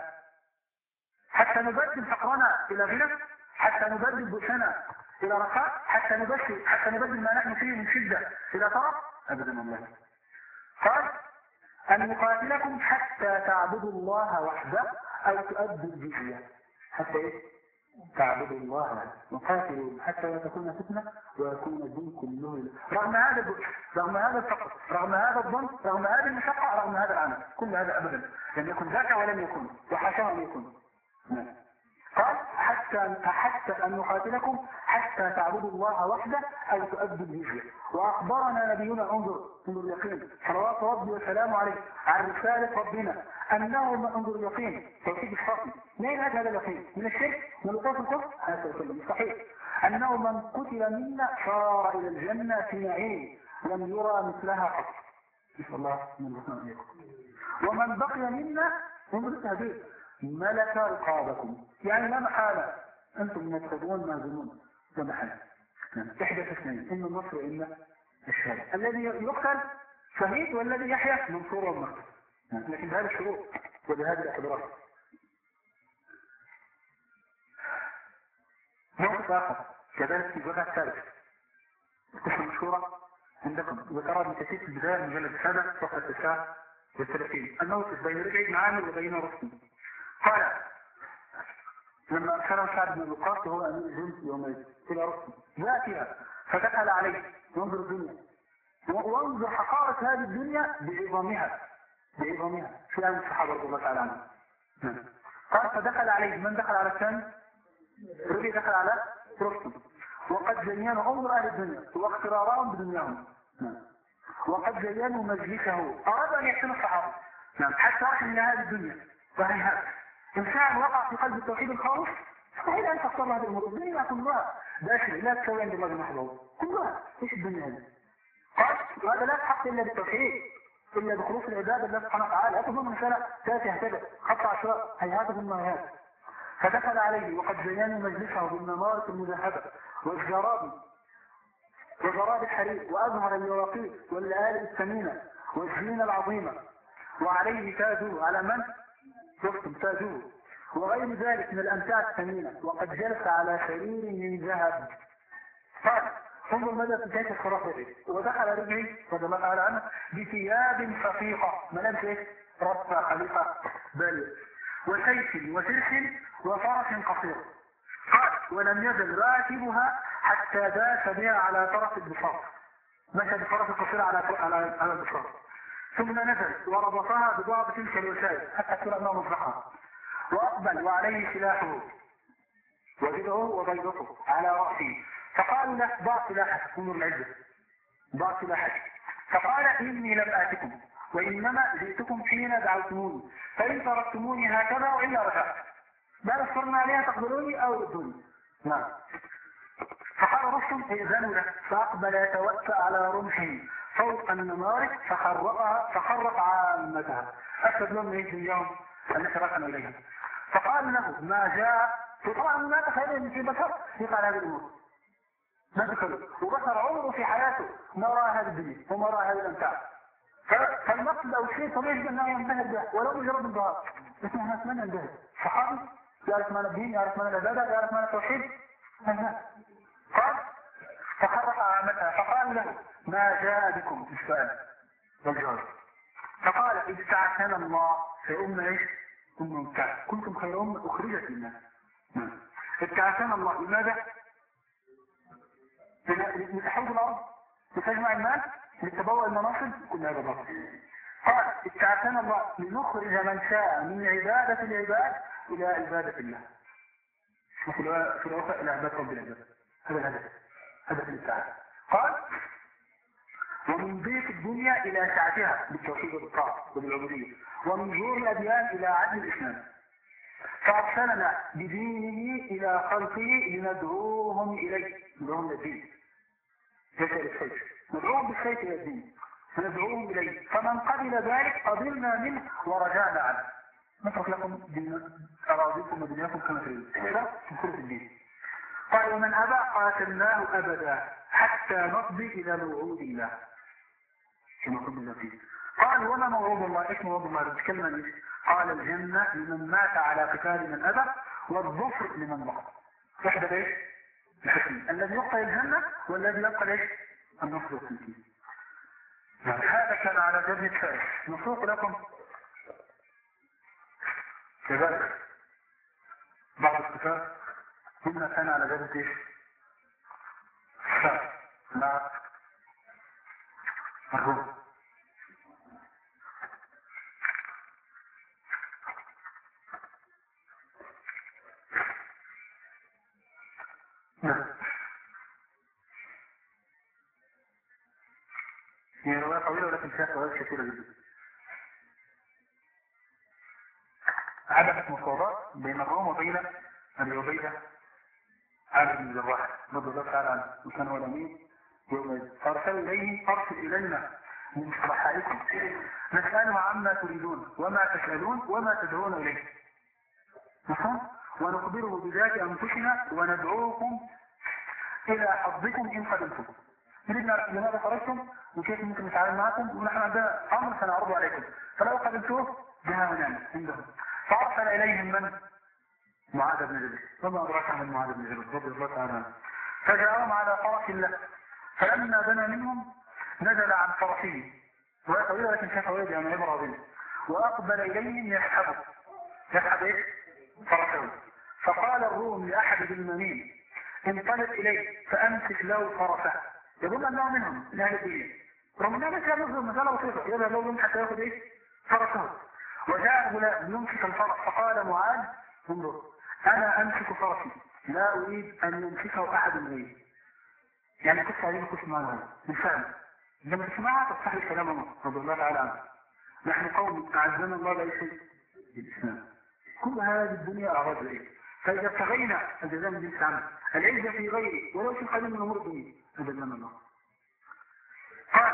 Speaker 1: حتى نبدل فقرنا إلى غنى، حتى نبدل بؤسنا إلى رخاء، حتى نبدل حتى نبدل ما نحن فيه من شدة إلى طرف أبدا والله. قال أن نقاتلكم حتى تعبدوا الله وحده أو تؤدوا الجزية. حتى إيه؟ تعبدوا الله نقاتلوا حتى لا تكون فتنة ويكون الدين كله. رغم هذا البؤس، رغم هذا الفقر، رغم هذا الظلم، رغم هذه المشقة، رغم هذا العمل، كل هذا أبدا لم يكن ذاك ولم يكن وحاشاه أن يكون. قال حتى حتى أن نقاتلكم حتى تعبدوا الله وحده أو تؤدوا الجزية. وأخبرنا نبينا انظر انظر اليقين صلوات ربي وسلامه عليه عن رسالة ربنا أنه من انظر اليقين توحيد الشرطي. لين هذا اليقين من الشرك من لطاف الكفر هذا كله مستحيل. أنه من قتل منا صار إلى الجنة في نعيم لم يرى مثلها قط. نسأل الله من رحمه يكون. ومن بقي منا انظر التهديد ملك رقابكم، يعني لا محالة أنتم مدخلون مازنون لا محالة. إحدى اثنين إما النصر وإما الشهادة. الذي يقتل شهيد والذي يحيا منصور والنصر، لكن بهذه الشروط وبهذه الاعتبارات. موقف آخر كذلك في الجزء الثالث قصة مشهورة عندكم وترى ابن كثير في البداية مجلد السادة صفحة التسعة والثلاثين الموقف بين رجعي بن عامر وبين رستم. قال لما أرسله سعد بن وقاص وهو أمير الجند يومئذ إلى رستم جاء فيها فدخل عليه ينظر الدنيا وانظر حقارة هذه الدنيا بعظمها بعظمها في أيام الصحابة رضي الله تعالى عنهم. قال فدخل عليه من دخل على الثاني؟ رجل دخل على رستم وقد زينوا انظر أهل الدنيا واخترارهم بدنياهم وقد زينوا مجلسه أراد أن يحسن الصحابة حتى رحم من هذه الدنيا وهيهات. إنسان وقع في قلب التوحيد الخالص مستحيل أن تختار هذه الأمور. الدنيا كلها داخل لا تسوي عند الله محضه كلها. إيش الدنيا هذه؟ قال وهذا لا تحق إلا بالتوحيد إلا بخلوص العبادة الله سبحانه وتعالى. لا تظن مسألة تأتي هكذا خط عشواء هيهات ثم هيهات. فدخل عليه وقد زينوا مجلسه بالنمارة المذهبة والجراب وجراب الحرير وأزهر اليواقيت واللآلئ الثمينة والزينة العظيمة وعليه تاجوه على من؟ رستم تاجوه وغير ذلك من الأمتاع الثمينة وقد جلس على سرير من ذهب. قال انظر ماذا في كيف الخرافة ودخل رجعي رضي الله تعالى عنه بثياب صفيقة ملابس ايه؟ رفع خليفة بالي وسيف وسرح وفرس قصير. قال ولم يزل راكبها حتى داس بها على طرف البساط مشى بفرس قصير على على على البساط ثم نزل وربطها ببعض تلك الوسائل حتى ترى انه مصلحها واقبل وعليه سلاحه وجده وبيضته على راسه. فقال له ضع سلاحك كن العزة ضع سلاحك. فقال اني لم اتكم وانما جئتكم حين دعوتموني فان تركتموني هكذا والا رجعت لا نصرنا عليها تقبلوني او ردوني. نعم. فقال رستم ائذنوا له فاقبل يتوسع على رمحه فوق النمارق فخرقها فخرق عامتها أكد لهم من اليوم التي ركنوا إليها. فقال له ما جاء فطبعا ما تخيل من في بشر يقال هذه الأمور ما تخيل وبشر عمره في حياته ما رأى هذه الدنيا وما رأى هذه الأمتاع. فالمقصد أو شيء طبيعي أنه ينبهر به ولو مجرد انبهار اسمه الناس من ينبهر صحابي يعرف معنى الدين يعرف معنى العبادة يعرف معنى التوحيد. قال فخرق عامتها فقال له ما جاء بكم السؤال والجواب. فقال إذ استعثنا الله في أم إيش أمة ابتعث كنتم خير أمة أخرجت للناس. ابتعثنا الله لماذا؟ لتحوز الأرض، لتجمع المال، لتبوأ المناصب، كل هذا باطل. قال ابتعثنا الله لنخرج من شاء من عبادة العباد إلى عبادة الله. في الوفاء إلى عبادة رب العباد. هذا الهدف، هدف الابتعاث. قال ومن ضيق الدنيا إلى سعتها بالتوحيد والطاعة وبالعبودية، ومن جور الأديان إلى عدل الإسلام، فأرسلنا بدينه إلى خلقه لندعوهم إليه، ندعوهم للدين ليس للسيف، ندعوهم بالسيف إلى الدين فندعوهم إليه، فمن قبل ذلك قبلنا منه ورجعنا عنه. نترك لكم أراضيكم ودنياكم كما تريدون، هذا في الدين. قال ومن أبى قاتلناه أبدا حتى نقضي إلى موعود الله كما قلنا فيه. قال وما موعود الله؟ اسم موعود الله بتكلم ايش؟ قال الجنة لمن مات على قتال من أبى، والظفر لمن بقى. واحدة ايش؟ الحكم الذي يبقى الجنة والذي يبقى ايش؟ النصر والتمكين. هذا كان على جبهة الثالث. نسوق لكم كذلك بعض الكتاب هنا كان على جبهة ايش؟ الثالث مع الروم. هي رواية طويلة ولكن فيها فوائد كثيرة جدا. عدد مفاوضات بين الروم وبين أبي عبيدة عامر بن الجراح رضي الله تعالى عنه، وكان هو الأمين يومئذ. فأرسلوا إليه أرسل إلينا من صباحائكم نسأله عما تريدون وما تسألون وما تدعون إليه، ونخبره بذات أنفسنا وندعوكم إلى حظكم إن قدمتم. نريدنا لماذا خرجتم وكيف ممكن نتعامل معكم، ونحن عندنا أمر سنعرضه عليكم، فلو قدمتوه جاء ونعم عندهم. فأرسل إليهم من؟ معاذ بن جبل. وما أدراك عن معاذ بن جبل رضي الله تعالى عنه. فجاءهم على فرس له، فلما دنا منهم نزل عن فرسه، وهي طويلة لكن كيف ويدي عن عبر عظيم، وأقبل إليهم يسحبه. يسحب إيه؟ فرسه. فقال الروم لأحد بالمنين انطلق إليه فأمسك له فرسه. يظن أنه منهم من أهل الدين، رغم أنه مثل نظر مسألة بسيطة، يذهب له حتى يأخذ إيه؟ فرسه. وجاء غلام يمسك الفرس، فقال معاذ انظر أنا أمسك فرسي لا أريد أن يمسكه أحد غيري. يعني قصة علينا قصة معنا بالفعل لما تسمعها تفتح لي كلام الله رضي الله تعالى عنه. نحن قوم أعزنا الله ليس بالإسلام. كل هذه الدنيا أعراض إيه؟ فإذا ابتغينا الجزاء من جنس عمل العزة في غيره ولو في قليل من أمور الدنيا أذلنا الله. قال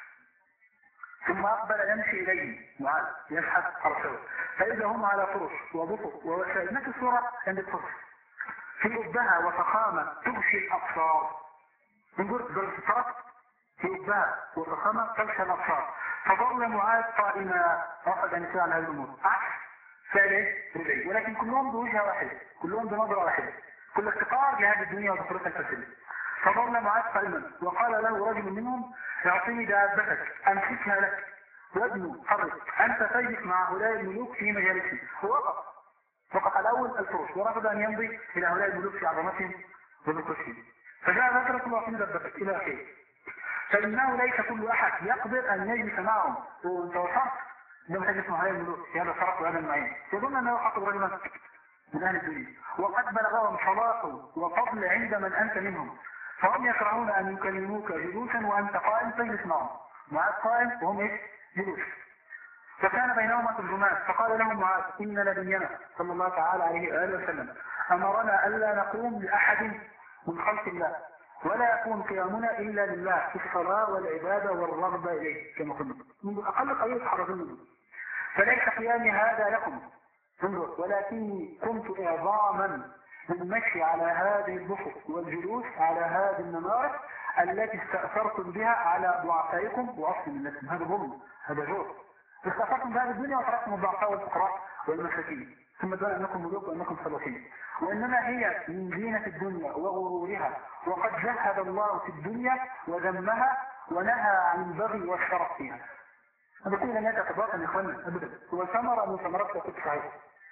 Speaker 1: ثم أقبل يمشي إليه معاذ يسحب فرسه، فإذا هم على فرس وبطء ووسائل نفس الصورة عند الفرس في أبها وفخامة تغشي الأبصار. نقول درجة الفرس في أبها وفخامة تغشي الأبصار. فظل معاذ قائما أخذ أن يسأل عن هذه الأمور عكس فعله رجعي، ولكن كلهم بوجهة واحدة، كلهم بنظرة واحدة، كل افتقار لهذه الدنيا وذكرتها الفاسدة. فظل معاذ قائما وقال له رجل منهم اعطني دابتك امسكها لك وابنه حرك انت تجلس مع هؤلاء الملوك في مجالسهم. ووقف وقف الاول الفرس ورفض ان يمضي الى هؤلاء الملوك في عظمتهم وذكرتهم. فجاء ذكرت الله اعطني دابتك الى اخره. فانه ليس كل احد يقدر ان يجلس معهم وانت وصلت لم تجلس مع هؤلاء الملوك في هذا الشرف وهذا المعين. يظن انه يخاطب رجلا من اهل الدنيا وقد بلغهم صلاح وفضل عند من انت منهم، فهم يكرهون أن يكلموك جلوسا وأنت قائم تجلس معهم. معاذ قائم وهم إيه؟ جلوس. فكان بينهما ترجمان، فقال لهم معاذ إن نبينا صلى الله تعالى عليه وآله وسلم أمرنا ألا نقوم لأحد من خلق الله ولا يكون قيامنا إلا لله في الصلاة والعبادة والرغبة إليه كما قلنا منذ أقل قليل تحرزون منه. فليس قيامي هذا لكم انظر، ولكني كنت إعظاما بالمشي على هذه الضفف والجلوس على هذه النمارق التي استأثرتم بها على ضعفائكم وأصل منكم. هذا ظلم، هذا جور. استأثرتم بهذه الدنيا وتركتم الضعفاء والفقراء والمساكين ثم دون أنكم ملوك وأنكم صالحين. وإنما هي من زينة الدنيا وغرورها، وقد زهد الله في الدنيا وذمها ونهى عن البغي والشرف فيها. هذا كل لم يتباطن يا إخوانا أبدا، هو ثمرة من ثمرات الوقت صحيح.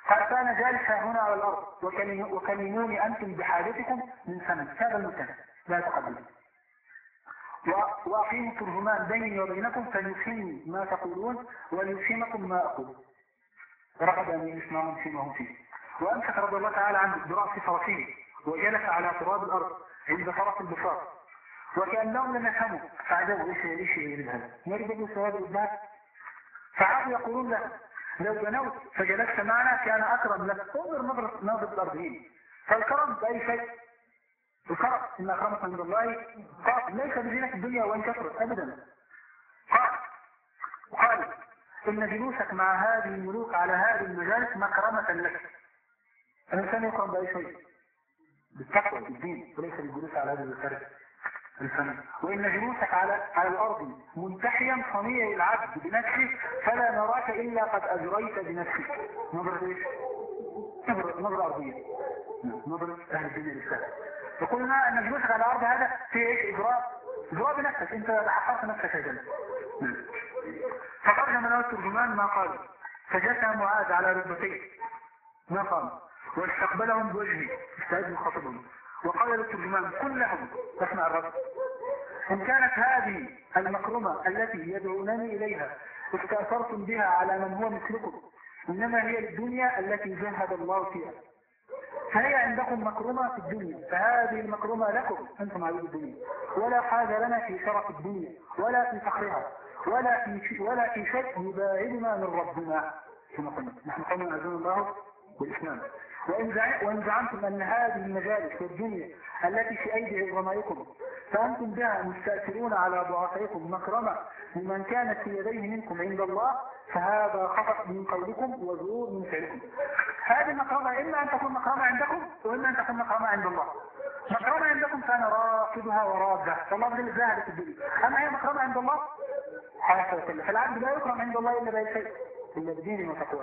Speaker 1: قال فأنا جالس هنا على الأرض وكلموني أنتم بحاجتكم من سنة. هذا المكان لا تقدم. وأقيموا ترجمان بيني وبينكم فليفهمني ما تقولون وليفهمكم ما أقول. رغب أن يسمعون فيما هم فيه. وأمسك رضي الله تعالى عنه برأس فرسه وجلس على تراب الأرض عند فرس البساط وكأنهم لم يفهموا فعجبوا ايش ايش يريد هذا؟ يريد ان يسوي الإبداع. فعادوا يقولون له لو بنوت فجلست معنا كان أكرم لك. انظر نظرة ناظر الأرضيين. فالكرم بأي شيء؟ الكرم إن أكرمكم عند الله قال ليس بزينة الدنيا وإن كثرت أبدا. قال وقال إن جلوسك مع هذه الملوك على هذه المجالس مكرمة لك. الإنسان يكرم بأي شيء؟ بالتقوى بالدين وليس بالجلوس على هذه الفرد الفن. وإن جلوسك على على الأرض منتحيا صنيع العبد بنفسه فلا نراك إلا قد أجريت بنفسك. نظرة إيش؟ نظرة نظرة أرضية. نظرة أهل الدنيا الإسلام. وقلنا أن جلوسك على الأرض هذا في إيش؟ إجراء إجراء بنفسك. أنت حققت نفسك هذا. فخرج من الترجمان ما قال فجثى معاذ على ركبتيه ما قام واستقبلهم بوجهه استعد خطبهم وقال للترجمان كلهم تسمع الرب إن كانت هذه المكرمة التي يدعونني إليها استأثرتم بها على من هو مثلكم إنما هي الدنيا التي جهد الله فيها فهي عندكم مكرمة في الدنيا فهذه المكرمة لكم أنتم عبيد الدنيا ولا حاجة لنا في شرف الدنيا ولا في فخرها ولا في ولا في شيء يباعدنا من ربنا كما قلنا نحن قوم عزيز الله بالإسلام. وإن زعمتم أن هذه المجالس والدنيا التي في أيدي عظمائكم فأنتم بها مستأثرون على ضعفائكم مكرمة لمن كانت في يديه منكم عند الله فهذا خطأ من قولكم وزور من فعلكم. هذه المكرمة إما أن تكون مكرمة عندكم وإما أن تكون مكرمة عند الله. مكرمة عندكم فأنا راقبها وراجع فالله بدل زاهد في الدنيا. أما هي مكرمة عند الله حياة وكله. فالعبد لا يكرم عند الله إلا بأي شيء إلا بدين وتقوى.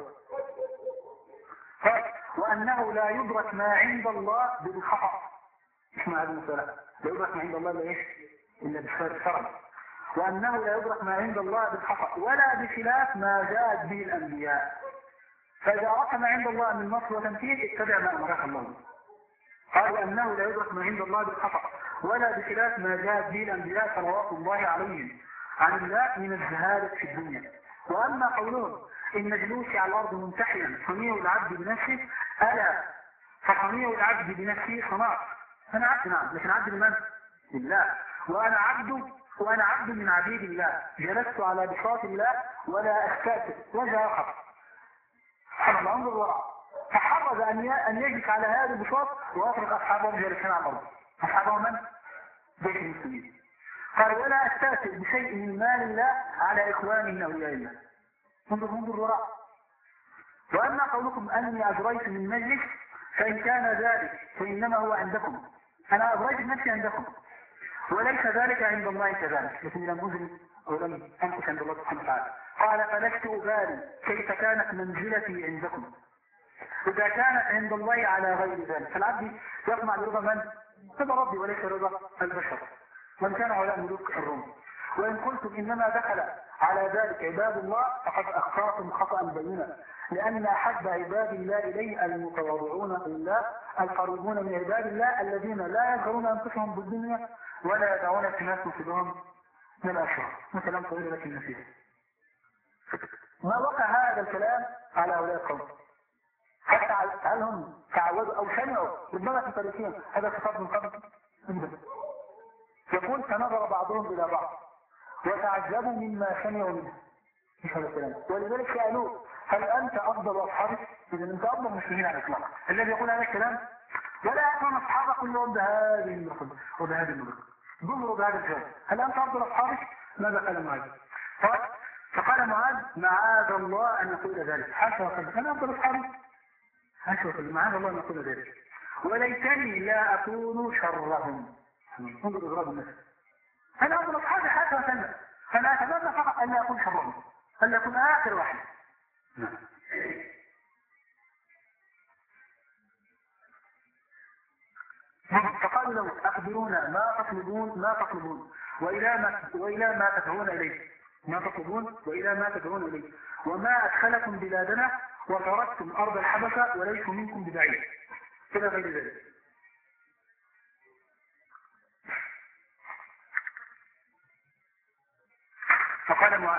Speaker 1: وأنه لا يدرك ما عند الله بالخطأ. اسمع هذه المسألة لا يدرك ما عند الله إلا إيش؟ إلا بالشرع. وأنه لا يدرك ما عند الله بالخطأ ولا بخلاف ما جاءت به الأنبياء. فإذا أردت ما عند الله من نصر وتنفيذ اتبع ما أمرك الله. قال وأنه لا يدرك ما عند الله بالخطأ ولا بخلاف ما جاءت به الأنبياء صلوات الله عليهم عن الله من الزهادة في الدنيا. وأما قولهم إن جلوسي على الأرض منتحيا صنيع العبد بنفسه ألا فصنيع العبد بنفسه صناعة. أنا عبد نعم لكن عبد لمن؟ لله. وأنا عبد وأنا عبد من عبيد الله جلست على بساط الله ولا أستأثر وجه آخر. سبحان الله انظر وراء فحرز أن يجلس على هذا البساط ويترك أصحابه جالسين على الأرض. أصحابه من؟ بيت المسلمين. قال ولا أستأثر بشيء من مال الله على إخواني من أولياء الله. انظر انظر وراء. وأما قولكم أني أجريت من مجلس فإن كان ذلك فإنما هو عندكم. أنا أجريت نفسي عندكم وليس ذلك عند الله كذلك لكن لم أجري ولم أنقص عند الله سبحانه وتعالى. قال فلست أبالي كيف كانت منزلتي عندكم إذا كانت عند الله على غير ذلك. فالعبد يطمع برضا من؟ رضا ربي وليس رضا البشر. من كان هؤلاء ملوك الروم. وإن قلتم إنما دخل على ذلك عباد الله فقد أخطأتم خطأ بينا لأن أحب عباد الله إليه المتواضعون لله القريبون من عباد الله الذين لا يذكرون أنفسهم بالدنيا ولا يدعون الناس نصيبهم من الأشرار. كلام طويل لكن نسيه. ما وقع هذا الكلام على هؤلاء القوم حتى تعالهم تعودوا أو سمعوا ربما في تاريخهم هذا خطاب من قبل. يقول فنظر بعضهم إلى بعض وتعجبوا مما سمعوا منه. ولذلك سألوه هل أنت أفضل أصحابك؟ إذا أنت أفضل المسلمين على الإطلاق. الذي يقول هذا الكلام ولا يكون أصحابك كلهم بهذه المرحلة وبهذه المرحلة. ضمروا بهذا الجواب هل أنت أفضل أصحابك؟ ماذا قال معاذ؟ فقال معاذ معاذ الله أن يقول ذلك. حاشا وقال أنا أفضل أصحابك؟ حاشا وقال معاذ الله أن يقول ذلك. وليتني لا أكون شرهم. انظر إضراب الناس. أنا أفضل أصحابي حاشا وقال فأنا أتمنى فقط أن لا أكون شرهم أن لا أكون آخر واحد. فقالوا له أخبرونا ما تطلبون ما تطلبون وإلى ما وإلى ما تدعون إليه ما تطلبون وإلى ما تدعون إليه وما أدخلكم بلادنا وتركتم أرض الحبشة وليسوا منكم ببعيد إلى غير ذلك. فقال معاذ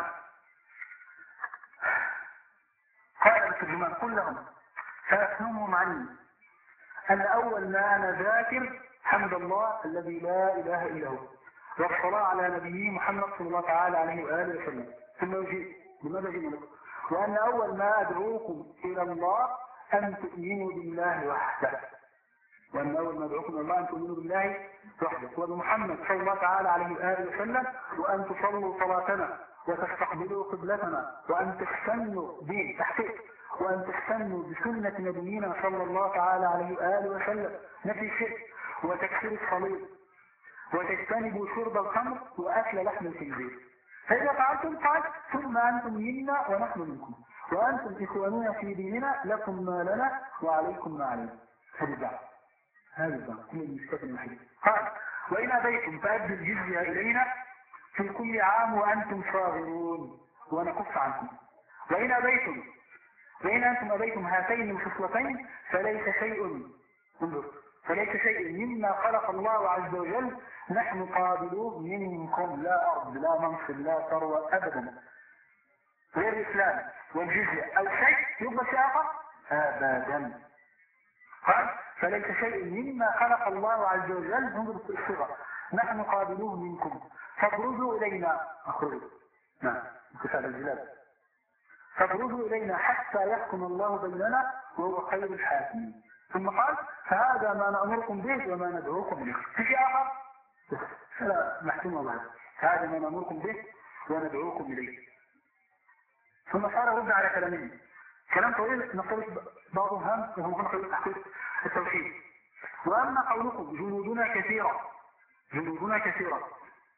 Speaker 1: قال الترجمان قل لهم فأفهمهم عني أن أول ما أنا ذاكر حمد الله الذي لا إله إلا هو والصلاة على نبيه محمد صلى الله تعالى عليه وآله وسلم ثم يجيب لماذا جئنا لكم وأن أول ما أدعوكم إلى الله أن تؤمنوا بالله وحده وأن أول ما أدعوكم إلى الله أن تؤمنوا بالله وحده وبمحمد صلى الله تعالى عليه وآله وسلم وأن تصلوا صلاتنا وتستقبلوا قبلتنا وأن تستنوا به تحقيق وأن تستنوا بسنة نبينا صلى الله تعالى عليه وآله وسلم نفي الشرك وتكسير الصليب وتجتنبوا شرب الخمر وأكل لحم الخنزير فإذا فعلتم فعل ثم أنتم منا ونحن منكم وأنتم إخواننا في ديننا لكم ما لنا وعليكم ما علينا. هذه الدعوة هذه الدعوة هي المشكلة الوحيدة. قال وإن أبيتم فأدوا الجزية إلينا في كل عام وأنتم صاغرون ونكف عنكم وإن أبيتم وإن أنتم أبيتم هاتين الخصلتين فليس شيء انظر فليس شيء مما خلق الله عز وجل نحن قابلوه منكم لا أرض لا منصب لا ثروة أبدا غير الإسلام والجزية أو شيء يبقى شاقة أبدا. قال فليس شيء مما خلق الله عز وجل انظر في الصغر نحن قابلوه منكم فابرزوا إلينا أخرجوا نعم كتاب الجلال فابرزوا إلينا حتى يحكم الله بيننا وهو خير الحاكمين. ثم قال فهذا ما نأمركم به وما ندعوكم إليه. في شيء آخر فلا محكوم الله هذا ما نأمركم به وندعوكم إليه. ثم صار رد على كلامين كلام طويل نقول بعضه هام وهو قول تحقيق التوحيد. وأما قولكم جنودنا كثيرة جنودنا كثيرة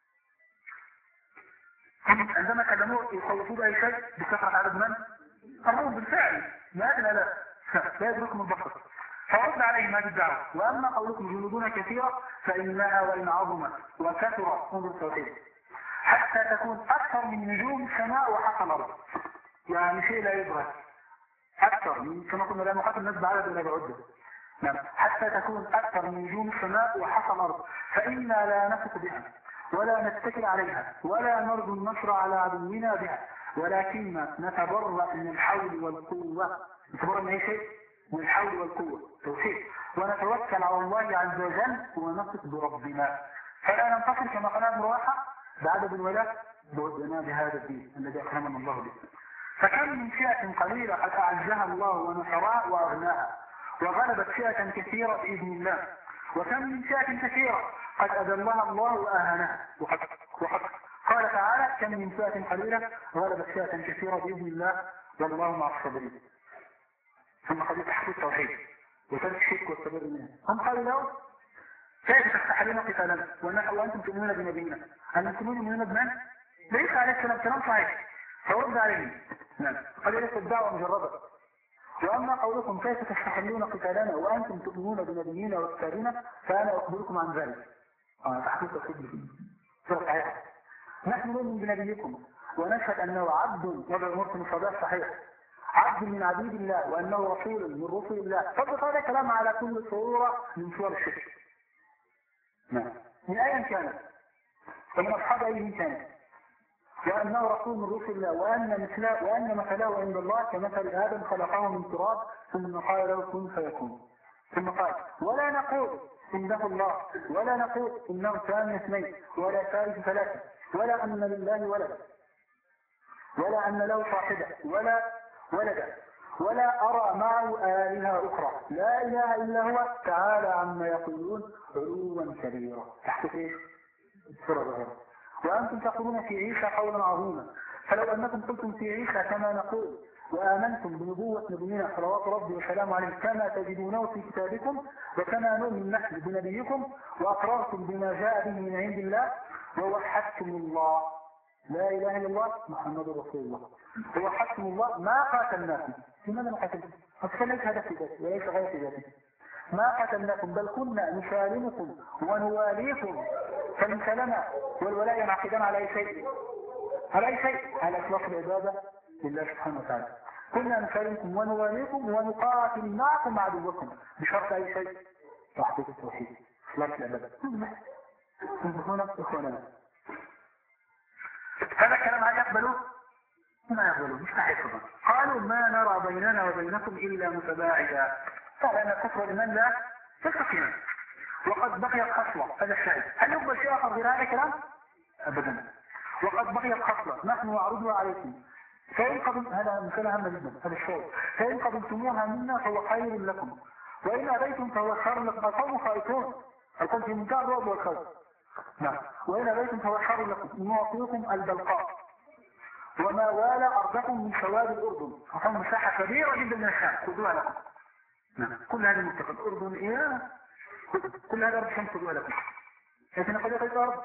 Speaker 1: عندما كلموه يخوفوا بأي شيء بكثرة عدد من؟ الروم بالفعل ما أدنى لا لا يدركم البصر فرد عليهم هذه الدعوة. وأما قولكم جنودنا كثيرة فإنها وإن عظمت وكثرت انظر التوحيد حتى تكون أكثر من نجوم السماء وحق الأرض يعني شيء لا يدرك أكثر من كما قلنا لا نقاتل الناس بعدد ولا بعدة نعم حتى تكون أكثر من نجوم السماء وحق الأرض فإنا لا نثق بها ولا نتكل عليها ولا نرجو النصر على عدونا بها ولكن نتبرأ من الحول والقوة نتبرأ من أي شيء من الحول والقوة توحيد ونتوكل على الله عز وجل ونثق بربنا فلا ننتصر كما قال ابن رواحة بعدد ولا بعدنا بهذا الدين الذي أكرمنا الله به. فكم من فئة قليلة قد أعزها الله ونصرها وأغناها وغلبت فئة كثيرة بإذن الله وكم من فئة كثيرة قد أذلها الله وأهانها وقد, وقد قال تعالى كم من فئة قليلة غلبت فئة كثيرة بإذن الله والله مع الصابرين. ثم قد تحقيق التوحيد وترك الشرك والصبر منه هم قالوا له كيف تستحلون قتالنا وأنتم تؤمنون بنبينا أن تؤمنون بنبينا بمن؟ ليس عليه السلام كلام صحيح فرد عليه نعم قال ليس الدعوة مجربة. وأما قولكم كيف تستحلون قتالنا وأنتم تؤمنون بنبينا وكتابنا فأنا أخبركم عن ذلك. آه تحقيق التوحيد فرق عيها نحن نؤمن بنبيكم ونشهد أنه عبد وضع مرسل صداق صحيح عبد من عبيد الله وأنه رسول من رسل الله. فضل هذا كلام على كل صورة من صور الشرك نعم من أين كانت ومن أصحاب أيه كانت وأنه رسول من رسل الله وأن مثله وأن مثله عند الله كمثل آدم خلقه من تراب ثم قال له كن فيكون. ثم قال ولا نقول إنه الله ولا نقول إنه ثاني اثنين ولا ثالث ثلاثة ولا أن لله ولد ولا أن له صاحبة ولا ولدا ولا أرى معه آلهة أخرى لا إله إلا هو تعالى عما يقولون علوا كبيرا. تحت إيش؟ السورة ظهر وأنتم تقولون في عيسى قولا عظيما فلو أنكم قلتم في عيسى كما نقول وآمنتم بنبوة نبينا صلوات ربي وسلام عليه كما تجدونه في كتابكم وكما نؤمن نحن بنبيكم وأقررتم بما جاء به من عند الله ووحدتم الله لا إله إلا الله محمد رسول الله ووحدتم الله ما قاتلناكم. لماذا ما قاتلتم؟ أصلا ليس هذا في ذاته وليس غير في ذاته ما قتلناكم بل كنا نسالمكم ونواليكم فالمسالمة والولاء ينعقدان على أي شيء على أي شيء على إطلاق العبادة لله سبحانه وتعالى. كنا نسلمكم ونواليكم ونقاتل معكم عدوكم بشرط أي شيء تحقيق التوحيد إخلاص العبادة. تنبهون إخواننا هذا الكلام هل يقبلوه؟ ما يقبلوه مش حيقبلوه. قالوا ما نرى بيننا وبينكم إلا متباعدا. قال أنا كفر لمن لا تستقيم وقد بقيت خصلة. هذا الشاهد. هل يقبل شيء آخر غير هذا الكلام؟ أبدا. وقد بقيت خصلة نحن نعرضها عليكم فإن قبل هذا مثال هام جدا هذا الشيء فإن قبلتموها منا فهو خير لكم وإن أبيتم فهو شر لكم. القوم خائفون القوم في منتهى الرعب والخوف. نعم. وإن أبيتم فهو شر لكم نعطيكم البلقاء وما والى أرضكم من شوال الأردن. فهم مساحة كبيرة جدا من الشام خذوها لكم. نعم. كل هذه المنطقة الأردن إيه كل هذا الشام خذوها لكم. لكن قد يقول الأرض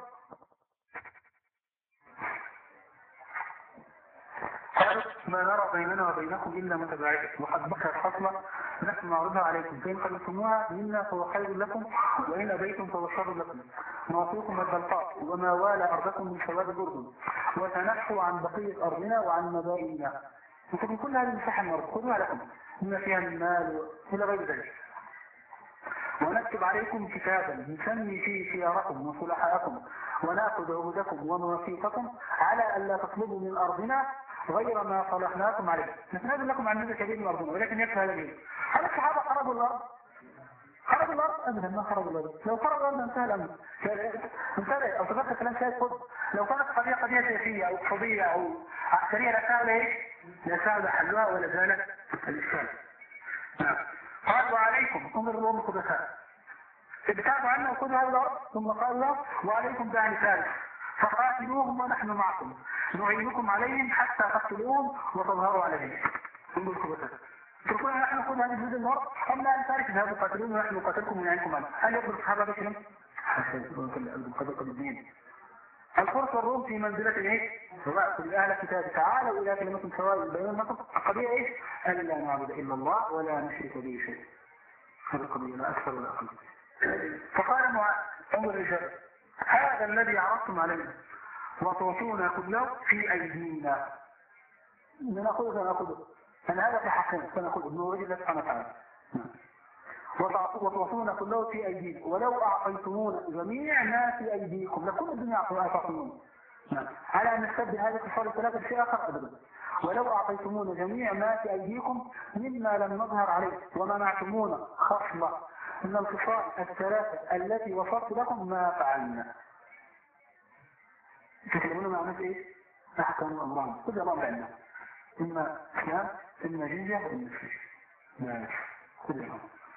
Speaker 1: ما نرى بيننا وبينكم إلا متباعدا وقد بقيت خصلة نحن نعرضها عليكم فإن قبلتموها منا فهو خير لكم وإن أبيتم فهو شر لكم نعطيكم البلقاء وما والى أرضكم من شوال الأردن وتنحوا عن بقية أرضنا وعن مدائننا. وكم كل هذه المساحة من الأرض خذوها لكم بما فيها من مال إلى غير ذلك. ونكتب عليكم كتابا نسمي فيه خياركم وصلحاءكم ونأخذ عهودكم ومواثيقكم على ألا تطلبوا من أرضنا غير ما صلحناكم عليه. نتنازل لكم عن جزء كبير من أرضنا ولكن يكفي هذا الجزء. هل الصحابة خرجوا الأرض؟ خرجوا الأرض؟ أبدا ما خرجوا الأرض. لو خرجوا الأرض انتهى الأمر. انتهى أو تذكر كلام شاهد قد لو كانت قضية قضية سياسية أو اقتصادية أو عسكرية لا سهل إيه؟ لا سهل حلها ولا زالت الإشكال. نعم. قال وعليكم انظر لهم الخبثاء ابتعدوا عنا وخذوا هذه الأرض ثم قال الله وعليكم بأهل ثالث فقاتلوهم ونحن معكم نعينكم عليهم حتى تقتلوهم وتظهروا عليهم. انظر الخبثاء تقولون نحن نأخذ هذه الجزء الأرض أم لا أن ذلك ذهبوا قاتلون ونحن نقاتلكم ونعينكم عنه. هل يقبل الصحابة بكلام؟ قدر الدين. الفرس والروم في منزلة ايه؟ كل أهل الكتاب تعالوا إلى كلمة سواء بينكم. القضية ايه؟ أن لا نعبد إلا الله ولا نشرك به شيء. هذه القضية لا أكثر ولا أقل. فقال معاذ أمر الرجال هذا الذي عرضتم عليه وتعطونا كله في أيدينا. نأخذه سنأخذه أن هذا في حقنا سنأخذه من وجه الله سبحانه وتعالى. وتعطونا كله في أيدينا ولو أعطيتمونا جميع ما في أيديكم لكل الدنيا أعطيتمونا على أن نستبدل هذه الخصال الثلاثة شيء آخر أبدا. ولو أعطيتمونا جميع ما في أيديكم مما لم نظهر عليه ومنعتمونا خصلة من الخصال الثلاثة التي وصفت لكم ما فعلنا. تكلمون معنى إيه؟ أحكام الأمران كل أمر عندنا إما إسلام إما جنجة وإما سيش لا كل أمر.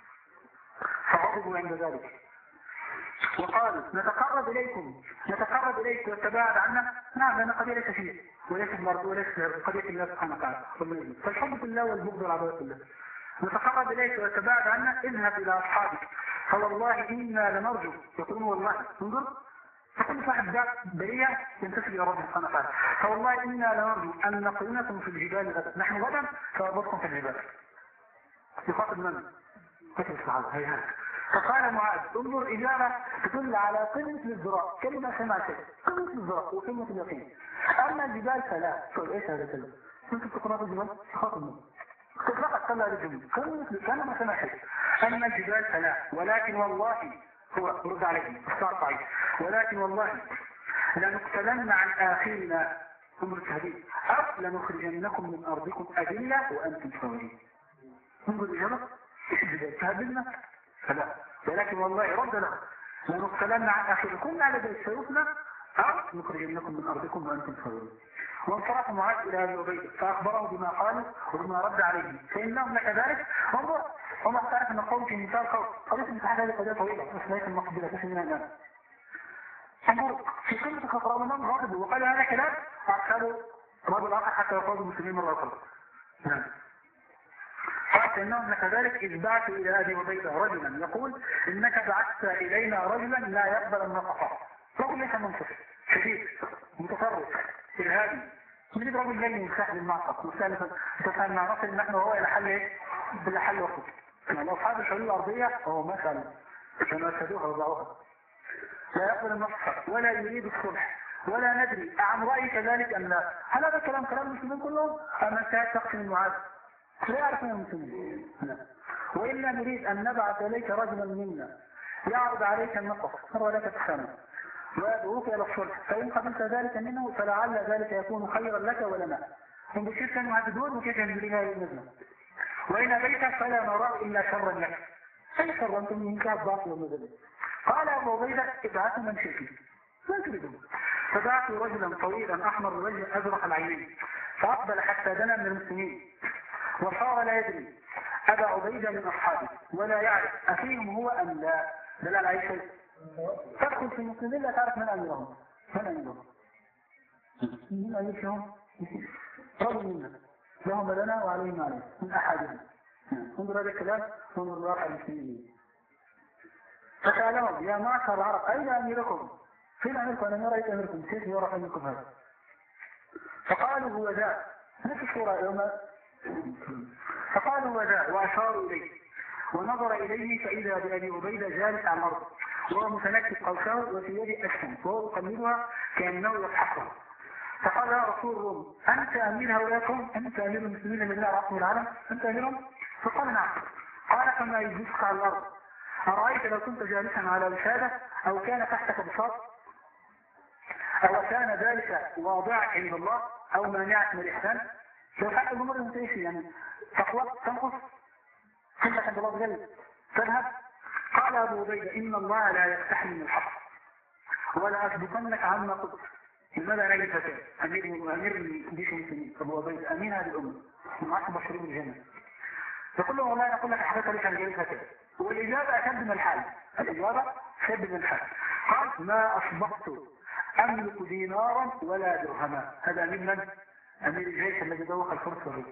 Speaker 1: فغضبوا عند ذلك وقالوا نتقرب إليكم نتقرب إليكم وتباعد عنا. نعم لأن قضية ليس فيه وليس المرض وليس قضية الله سبحانه وتعالى فالحب في الله والبغض والعداوة الله. نتقرب إليك وتباعد عنا اذهب إلى أصحابك فوالله إنا لنرجو يقولون والله انظر فكل صاحب ذات برية ينتسب إلى ربنا سبحانه وتعالى فوالله إنا لنرجو أن نقلنكم في الجبال غدا نحن غدا سنضربكم في الجبال. يخاطب من؟ كتب الصحابة هي فقال معاذ انظر إجابة تدل على قمة الازدراء كلمة سمع شيء قمة الازدراء وقمة اليقين. أما الجبال فلا. سؤال إيش هذا الكلام؟ كنت تقرأ الجبال تخاطب من؟ فقط صلى للجميع كان ما سمع شيء. أما الجبال فلا ولكن والله هو رد عليهم الصعب ولكن والله لنقتلن عن آخرنا أمر التهديد أو لنخرجنكم من أرضكم أذلة وأنتم صغيرين. انظر الإجابة إيش الجبال تهددنا فلا ولكن والله رد لهم لنقتلن عن آخركم على ذلك سيوفنا أو نخرجنكم من أرضكم وأنتم صغيرين. وانصرف معاذ إلى أبي عبيدة فأخبره بما قالوا وبما رد عليه فإنهم لك ذلك انظر وما تعرف أن القوم في مثال قول قضية المساحة هذه قضية طويلة بس ليس المقبلة بس منها الآن. انظر في قمة الخطراء منهم غاضبوا وقال هذا كلام فأرسلوا رجل آخر حتى يقاضوا المسلمين مرة أخرى. نعم. قال فإنهم لك ذلك إذ بعثوا إلى أبي عبيدة رجلا يقول إنك بعثت إلينا رجلا لا يقبل النقصة. رجل ليس منصف شديد متفرق إرهابي من يضرب الليل ينسحب المعصر وثالثا تفهم مع نصر نحن وهو إلى حل إيه؟ إلى حل وقت يعني أصحاب الحلول الأرضية هو مثلا كانوا يشهدوها وضعوها لا يقبل النصر ولا يريد الصلح ولا ندري عن رأيك ذلك أم لا. هل هذا كلام كلام المسلمين كلهم أم أنت تقسم المعاد لا يعرف من المسلمين. وإلا نريد أن نبعث إليك رجلا منا يعرض عليك النقص ولك تخانه ويدعوك إلى الصلح، فإن قبلت ذلك منه فلعل ذلك يكون خيرا لك ولنا. هم بشير كانوا معددون وكيف ينزلها النزمة. وإن أبيت فلا نرى إلا شرا لك. أي شر أنتم من كهب باطل ومذل. قال أبو عبيدة ابعثوا من شئتم ما تريدون. فبعثوا رجلا طويلا أحمر الوجه أزرق العينين فأقبل حتى دنا من المسلمين وصار لا يدري أبا عبيدة من أصحابه ولا يعرف أفيهم هو أم لا. دلال على شيء تدخل في المسلمين لا تعرف من أميرهم. من أميرهم؟ من أميرهم؟ رجل منا لهم لنا وعليهم عليه من أحدهم. انظر هذا الكلام انظر الواقع المسلمين. فسألهم يا معشر العرب أين أميركم؟ فين أميركم؟ أنا ما رأيت أميركم كيف يعرف أميركم هذا؟ فقالوا هو ذا نفس الصورة يوم فقالوا هو ذا وأشاروا إليه ونظر إليه فإذا بأبي عبيدة جالس على الأرض وهو متنكب قوسه وفي يده أسهم وهو يقلبها كأنه يضحكها. فقال يا رسول الله أنت أمير هؤلاءكم؟ أنت أمير المسلمين لله رحمه العالم؟ أنت أميرهم؟ فقال نعم. قال فما يجلسك على الأرض؟ أرأيت لو كنت جالسا على وسادة أو كان تحتك بساط أو كان ذلك واضعك عند الله أو مانعك من الإحسان؟ لو حتى الأمور المتعيشة يعني تقوى تنقص كلك عند الله بجل تذهب. قال أبو عبيدة إن الله لا يستحي من الحق ولا أثبتنك عما قلت. لماذا نجد فتاة أمير أمير جيش المسلمين أبو عبيدة أمين هذه الأمة معك مشروب الجنة. فكل والله نقول لك حدث لك عن جيد فتاة. والإجابة أشد من الحال. الإجابة أشد من الحال. قال ما أصبحت أملك دينارا ولا درهما. هذا أمير من؟ أمير الجيش الذي ذوق الفرس والرزق.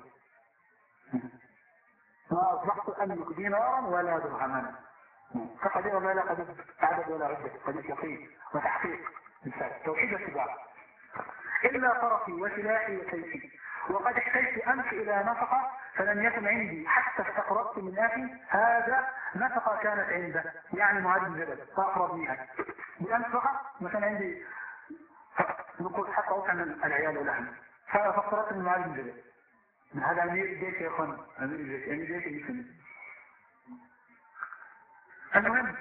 Speaker 1: ما أصبحت أملك دينارا ولا درهما. فقد ولا لا قد عدد ولا عدة قد يقين وتحقيق توحيد الاتباع إلا طرفي وسلاحي وسيفي وقد احتجت أمس إلى نفقة فلم يكن عندي حتى استقربت من أخي هذا نفقة كانت عنده يعني معاذ بن جبل فأقرب منها بأمس فقط ما كان عندي نقول حتى أوسع من العيال والأهل فاقتربت من معاذ بن جبل. هذا أمير الجيش يا أخوان أمير الجيش أمير الجيش المسلم. المهم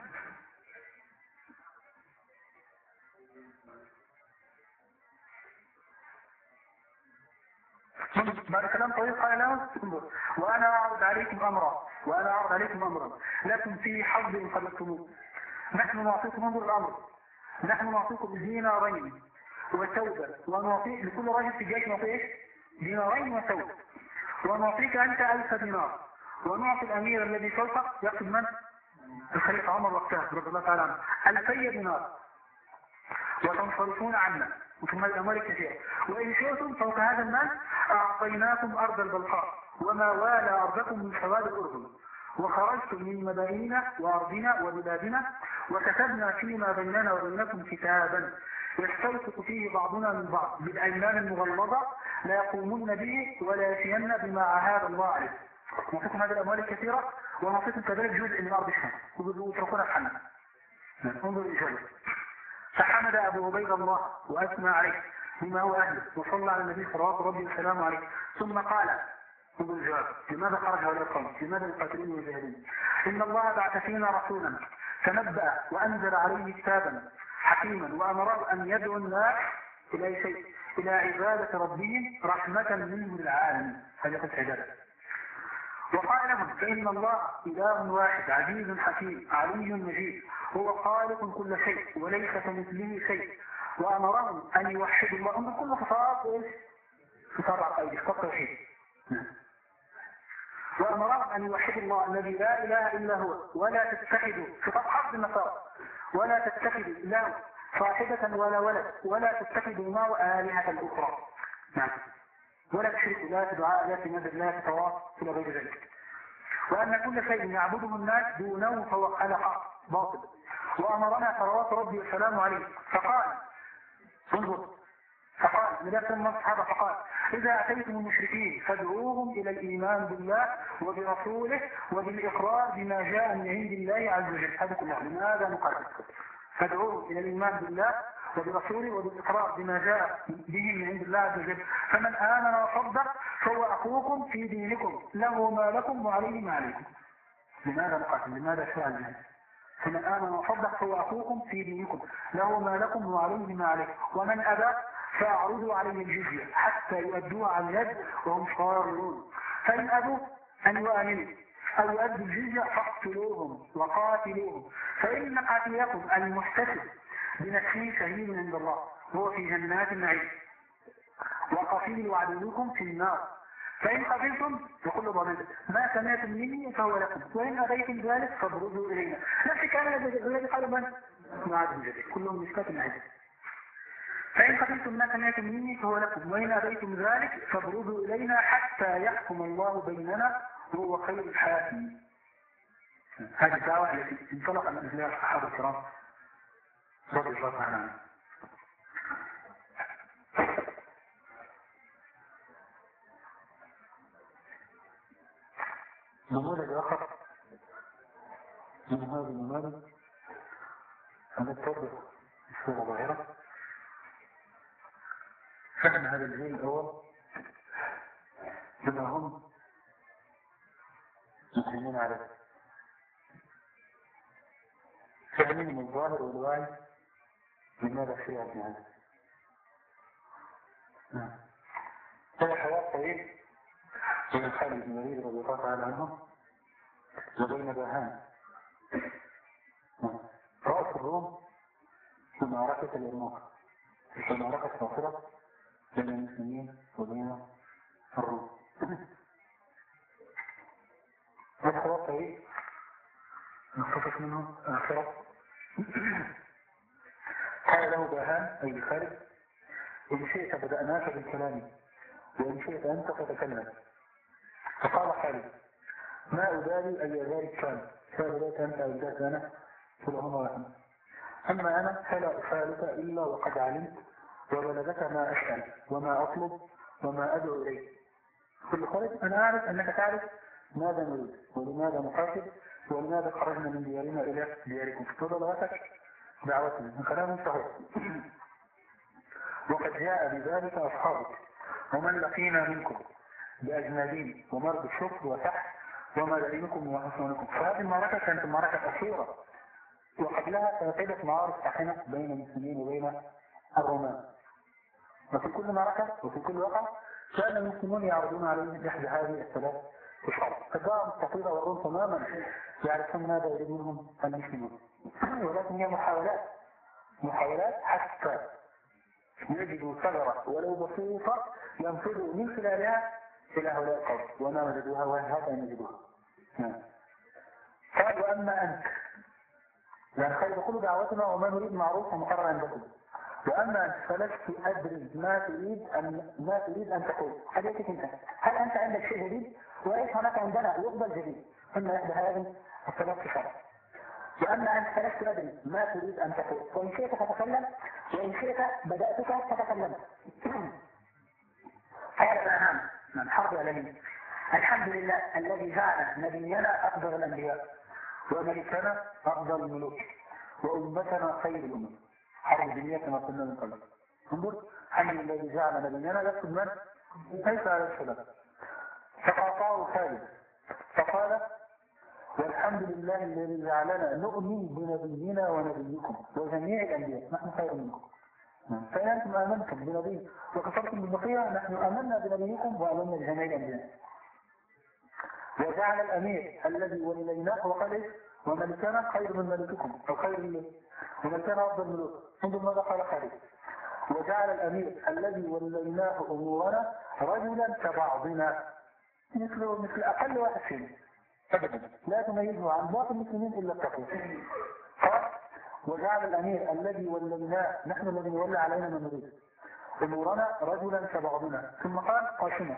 Speaker 1: بعد كلام طويل قال له وأنا أعرض عليكم أمرا وأنا أعرض عليكم أمرا لكم فيه حظ إن خلقتموه. نحن نعطيكم انظر الأمر نحن نعطيكم دينارين وثوبا ونعطيك لكل راجل في الجيش نعطيه ايش؟ دينارين وثوبا ونعطيك أنت ألف دينار ونعطي الأمير الذي فوقك يقصد من؟ الخليفة عمر وقتها رضي الله تعالى عنه ألفي دينار وتنصرفون عنا وثم الأموال كثيرة وإن شئتم فوق هذا المال أعطيناكم أرض البلقاء وما والى أرضكم من سواد الأردن وخرجتم من مدائننا وأرضنا وبلادنا وكتبنا فيما بيننا وبينكم كتابا يستوثق فيه بعضنا من بعض بالأيمان المغلظة لا يقومون به ولا يفين بما عاهد الله عليه. نعطيكم هذه الأموال الكثيرة ونعطيكم كذلك جزء من أرض الشام وتركونا الحمد. انظر الإجابة. فحمد أبو عبيد الله وأثنى عليه بما هو أهله وصلى على النبي صلوات ربي وسلامه عليه ثم قال انظر الجواب لماذا خرج هؤلاء القوم؟ لماذا يقاتلون ويجاهدون؟ إن الله بعث فينا رسولا تنبأ وأنزل عليه كتابا حكيما وأمره أن يدعو الناس إلى شيء إلى عبادة ربهم رحمة منه للعالمين. هذه قصة عبادة. وقال لهم فإن الله إله واحد عزيز حكيم علي مجيد هو خالق كل شيء وليس كمثله شيء وأمرهم أن يوحدوا الله. أمر كل خطاب إيش؟ خطاب عقائدي خطاب توحيد. وأمرهم أن يوحدوا الله الذي لا إله إلا هو ولا تتخذوا خطاب حرب النصارى ولا تتخذوا إله صاحبة ولا ولد ولا تتخذوا معه آلهة الأخرى. نعم. ولا تشركوا لا في دعاء لا في نذر لا في طواف إلى غير ذلك. وأن كل شيء يعبده الناس دونه فهو حلقة باطل. وأمرنا صلوات ربي وسلامه عليه فقال انظر فقال لذلك من الصحابة فقال إذا أتيتم المشركين فادعوهم إلى الإيمان بالله وبرسوله وبالإقرار بما جاء من عند الله عز وجل. هذا كله لماذا نقاتل؟ فادعوهم إلى الإيمان بالله وبرسوله وبالإقرار بما جاء به من عند الله عز وجل. فمن آمن وصدق فهو أخوكم في دينكم له ما لكم وعليه ما عليكم. لماذا نقاتل؟ لماذا شرع الجهاد؟ فمن آمن وصدق فهو أخوكم في دينكم له ما لكم وعليه ما عليكم. ومن أبى فأعرضوا عليه الجزية حتى يؤدوها عن يد وهم صاغرون. فإن أبوا أن يؤمنوا أو يؤدوا الجزية فاقتلوهم وقاتلوهم، فإن قاتلكم المحتسب بنفسه شهيد عند الله هو في جنات النعيم، وقتيل عدوكم في النار. فإن قتلتم وكل ضمير ما سمعتم مني فهو لكم، وإن أبيتم ذلك فابردوا إلينا. نفس الكلام الذي قال من؟ معاذ بن جبل، كلهم مشكات العزة. فإن قتلتم ما سمعتم مني فهو لكم، وإن أبيتم ذلك فابردوا إلينا حتى يحكم الله بيننا وهو خير الحاكمين. هذه الدعوة التي انطلق من أجلها الصحابة الكرام رضي الله تعالى عنهم. نموذج آخر من هذه النماذج هنتطبق الصورة ظاهرة فهم هذا الجيل الأول بما هم مسلمين عليه، فهمين من الظاهر والوعي لماذا شيء هذا. هو حوار طويل بين خالد بن الوليد رضي الله تعالى عنه وبين بهان رأس الروم في معركة اليرموك، في معركة ناصرة بين المسلمين وبين الروم. هذا حوار طويل نخفف منه آخرة. قال له بهان أي خالد: إن شئت بدأناك بالكلام وإن شئت أنت فتكلم. فقال خالد: ما أبالي أي ذلك كان، فبدأت أنت أو بدأت أنا كلهما واحد. أما أنا فلا أسألك إلا وقد علمت وبلغك ما أسأل وما أطلب وما أدعو إليه. كل خالد أنا أعرف أنك تعرف ماذا نريد ولماذا نقاتل ولماذا خرجنا من ديارنا إلى دياركم. فضلتك دعوتنا من كلام صحيح. وقد جاء بذلك أصحابك ومن لقينا منكم بأجنبين ومرض الشكر وتحت وملائمكم وحصونكم. فهذه المعركة كانت معركة أخيرة، وقبلها كانت عدة معارك طاحنة بين المسلمين وبين الرومان. وفي كل معركة وفي كل وقع كان المسلمون يعرضون عليهم إحدى هذه الثلاث الحرب. فالدعوة مستقيمة والروم تماما يعرفون ماذا يريد منهم المسلمون، ولكن هي محاولات محاولات حتى يجدوا ثغرة ولو بسيطة ينفذوا من خلالها إلى هؤلاء القوم، وما وجدوها وهذا يجدوها. قال: وأما أنت، يعني خير كل دعوتنا وما نريد معروف ومقرر عندكم. وأما أنت فلست أدري ما تريد أن ما تريد أن تقول. حديثك أنت، هل أنت عندك شيء جديد؟ وليس هناك عندنا يقبل جديد. إما إحدى هذه الثلاث شرط. وأما أنت فلست أدري ما تريد أن تقول، وإن شئت فتكلم وإن شئت بدأتك فتكلمت. قال الأهم من حرب العالمين: الحمد لله الذي جعل نبينا أفضل الأنبياء وملكنا أفضل الملوك وأمتنا خير الأمم. حرب الدنيا كما قلنا من قبل. انظر: الحمد لله الذي جعل نبينا يكتب من؟ عيسى عليه السلام. فقاطعه خالد فقال: والحمد لله الذي جعلنا نؤمن بنبينا ونبيكم وجميع الأنبياء، نحن خير منكم. فإن أنتم آمنتم بنبي وكفرتم بالبقية، نحن آمنا بنبيكم وآمنا بجميع الأنبياء. وجعل الأمير الذي وليناه وقال: وملكنا خير من ملككم أو خير من وملكنا أفضل ملوك. انظر ماذا قال خالد: وجعل الأمير الذي وليناه أمورنا رجلا كبعضنا، مثل مثل أقل واحد فينا أبدا، لا تميزه عن باقي المسلمين إلا التقوى. قال: وجعل الأمير الذي وليناه، نحن الذي ولى علينا من نريد، أمورنا رجلا كبعضنا. ثم قال قاسما: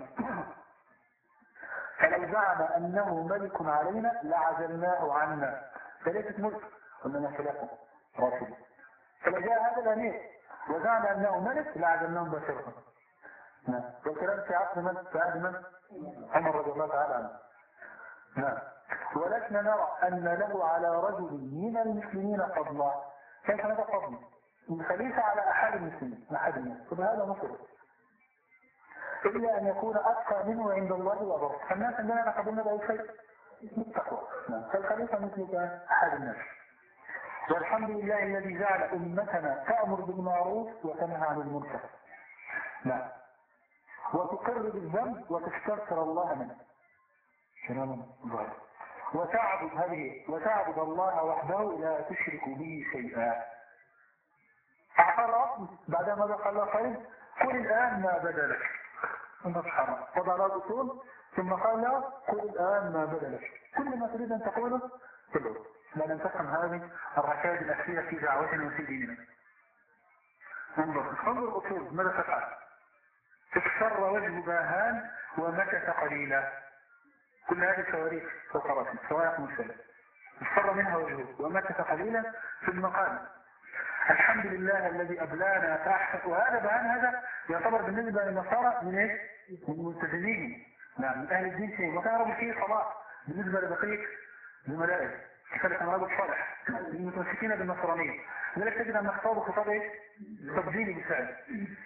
Speaker 1: فلو زعم أنه ملك علينا لعزلناه عنا. فليست ملك وإنما خلافه راشد. فلو جاء هذا الأمير وزعم أنه ملك لعزلناه بشرا. والكلام في عصر من؟ في عهد من؟ عمر رضي الله تعالى عنه. نعم. ولسنا نرى أن له على رجل من المسلمين فضلا، كيف نتقبل الخليفة على أحد المسلمين أحد الناس فبهذا نصر إلا أن يكون أتقى منه عند الله وأبره. فالناس عندنا نقبلنا بأي شيء بالتقوى. فالخليفة مثل أحد الناس. والحمد لله الذي جعل أمتنا تأمر بالمعروف وتنهى عن المنكر. لا. وتقر بالذنب وتستغفر الله منه. كلام ظاهر. وتعبد هذه وتعبد الله وحده لا تشرك به شيئا. أعطى الأصل بعد ما قال الله خير قل الآن ما بدا لك. سبحانه وضع له الأصول ثم قال له قل الآن ما بدا لك. كل ما تريد أن تقوله تقول. لا لن تفهم هذه الركائز الأخيرة في دعوتنا وفي ديننا. انظر انظر الأصول ماذا تفعل؟ اصفر وجه باهان ومكث قليلا. كل هذه صواريخ فوق راسه صواريخ مسلمة. اصفر منها وجهه ومكث قليلا في المقام. الحمد لله الذي أبلانا فأحسن. وهذا بيان هذا يعتبر بالنسبة للنصارى من ايش؟ من ملتزمين. نعم من أهل الدين شيء وكان رجل فيه صلاة بالنسبة لبقية زملائه. كذلك كان رجل صالح المتمسكين بالنصرانية. لذلك تجد أن خطابه خطاب ايش؟ تبديلي بالفعل.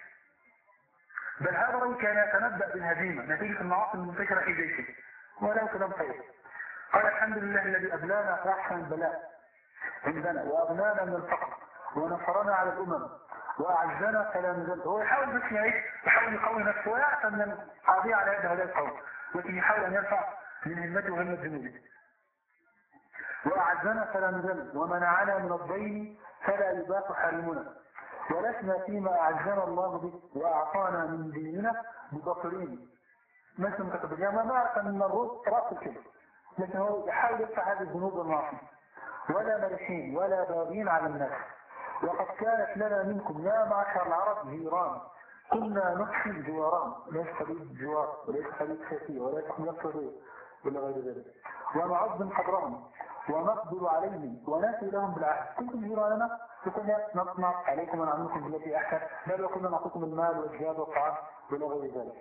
Speaker 1: بل هذا الرجل كان يتنبأ بالهزيمة نتيجة المعاصي المنتشرة في جيشه وله كلام خير. قال الحمد لله الذي أبلانا فأحسن البلاء عندنا وأغنانا من الفقر ونصرنا على الأمم وأعزنا فلا نزل. هو يحاول بس يعيش يحاول يقوي نفسه ويعتم من القاضية على يد هذا القوم لكن يحاول أن يرفع من همته وهمة جنوده. وأعزنا فلا نزل ومنعنا من الضيم فلا يباح حرمنا ولسنا فيما أعزنا الله به وأعطانا من ديننا ببصرين. مثل متقبل ما نعرف من الرد رأس الكبر لكن هو يحاول يدفع هذه الذنوب والمعاصي ولا مرحين ولا باغين على الناس. وقد كانت لنا منكم يا معشر العرب جيران كنا نحسن جواران ليس حديث جوار وليس حديث خفي وليس حديث صغير ولا غير ذلك ونعظم قدرهم ونقبل عليهم ونأتي لهم بالعهد. كنتم جيراننا فكنا نطمع عليكم ونعملكم بالتي أحسن بل وكنا نعطيكم المال والزياد والطعام ولا غير ذلك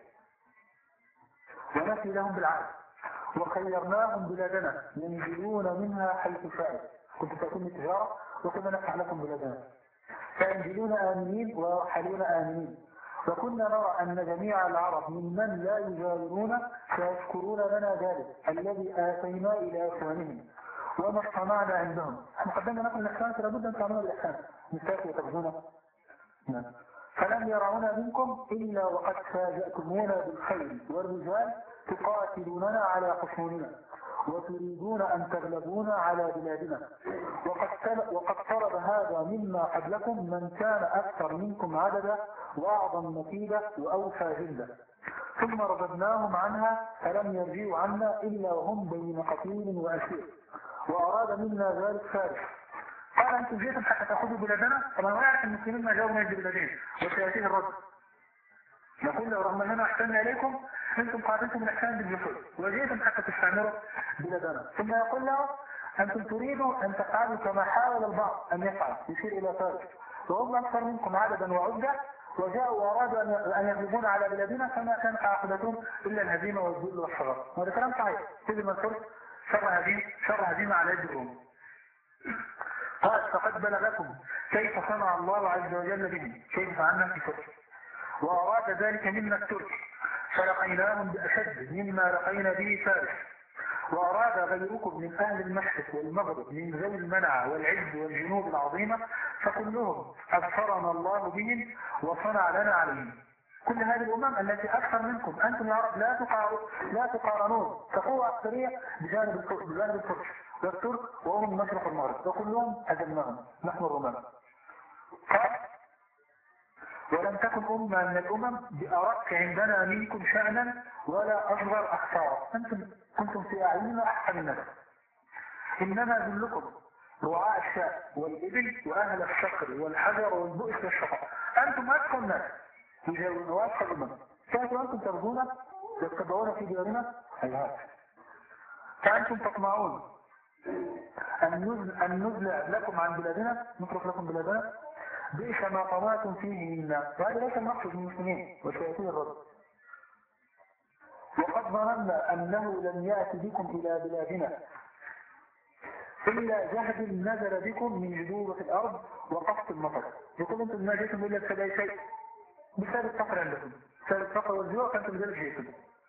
Speaker 1: ونأتي لهم بالعهد. وخيرناهم بلادنا ينزلون منها حيث شاءوا. كنت تأتون التجارة وكنا نفتح لكم بلادنا فينزلون آمنين ويرحلون آمنين. وكنا نرى أن جميع العرب ممن لا يجاورون سيذكرون لنا ذلك الذي آتينا إلى إخوانهم وما اصطنعنا عندهم. احنا قدمنا لكم الإحسان فلابد أن تعملوا الإحسان نستاكي وتبذونا. فلم يرعونا منكم إلا وقد فاجأتمونا بالخير والرجال تقاتلوننا على خصومنا وتريدون أن تغلبونا على بلادنا. وقد وقد طلب هذا مما قبلكم من كان أكثر منكم عددا وأعظم نتيجة وأوفى جلدا ثم رددناهم عنها فلم يرجعوا عنا إلا وهم بين قتيل وأسير. وأراد منا ذلك فارس قال أنتم جئتم حتى تأخذوا بلادنا. طبعا هو يعرف المسلمين ما جاءوا من البلادين وسيأتيه الرد. نقول له رغم أننا أحسننا إليكم أنتم قابلتم الإحسان بالجسد وجئتم حتى تستعمروا بلادنا. ثم يقول له أنتم تريدوا أن تفعلوا كما حاول البعض أن يفعل يشير إلى فارس وهم أكثر منكم عددا وعدة وجاءوا وأرادوا أن يغلبون على بلادنا فما كان عاقبتهم إلا الهزيمة والذل والصغار. وهذا كلام صحيح. كل من فرس شر هزيمة شر هزيمة على يد الروم. قال فقد بلغكم كيف صنع الله عز وجل بهم كيف فعلنا في فرس وأراد ذلك منا الترك فلقيناهم بأشد مما لقينا به فارس. وأراد غيركم من أهل المشرق والمغرب من ذوي المنع والعز والجنوب العظيمة فكلهم أبصرنا الله بهم وصنع لنا عليهم. كل هذه الأمم التي أكثر منكم أنتم يا رب لا تقارنون لا تقارنون كقوة أكثرية بجانب الفرس بجانب الفرس والترك وهم المشرق والمغرب وكلهم هزمناهم نحن الرومان. ولم تكن أمة من الأمم بأرق عندنا منكم شأنا ولا أصغر أخطارا. أنتم كنتم في أعيننا أحسن الناس. إنما ذلكم رعاء الشاء والإبل وأهل الصقر والحجر والبؤس والشقاء. أنتم أتقى الناس يجاورون وأتقى الأمم. كيف أنتم ترجون يتبعون في ديارنا هيهات. فأنتم تطمعون أن نزلع لكم عن بلادنا نترك لكم بلادنا بئس ما طمعتم فيه منا. وهذا ليس المقصد من المسلمين وسيأتيه الرد. وقد ظننا أنه لم يأتي بكم إلى بلادنا إلا جهد نزل بكم من جدوبة الأرض وقصف المطر. يقول أنتم ما جئتم إلا بسبب شيء، بسبب الفقر عندكم، بسبب الفقر والجوع فأنتم ذلك جئتم.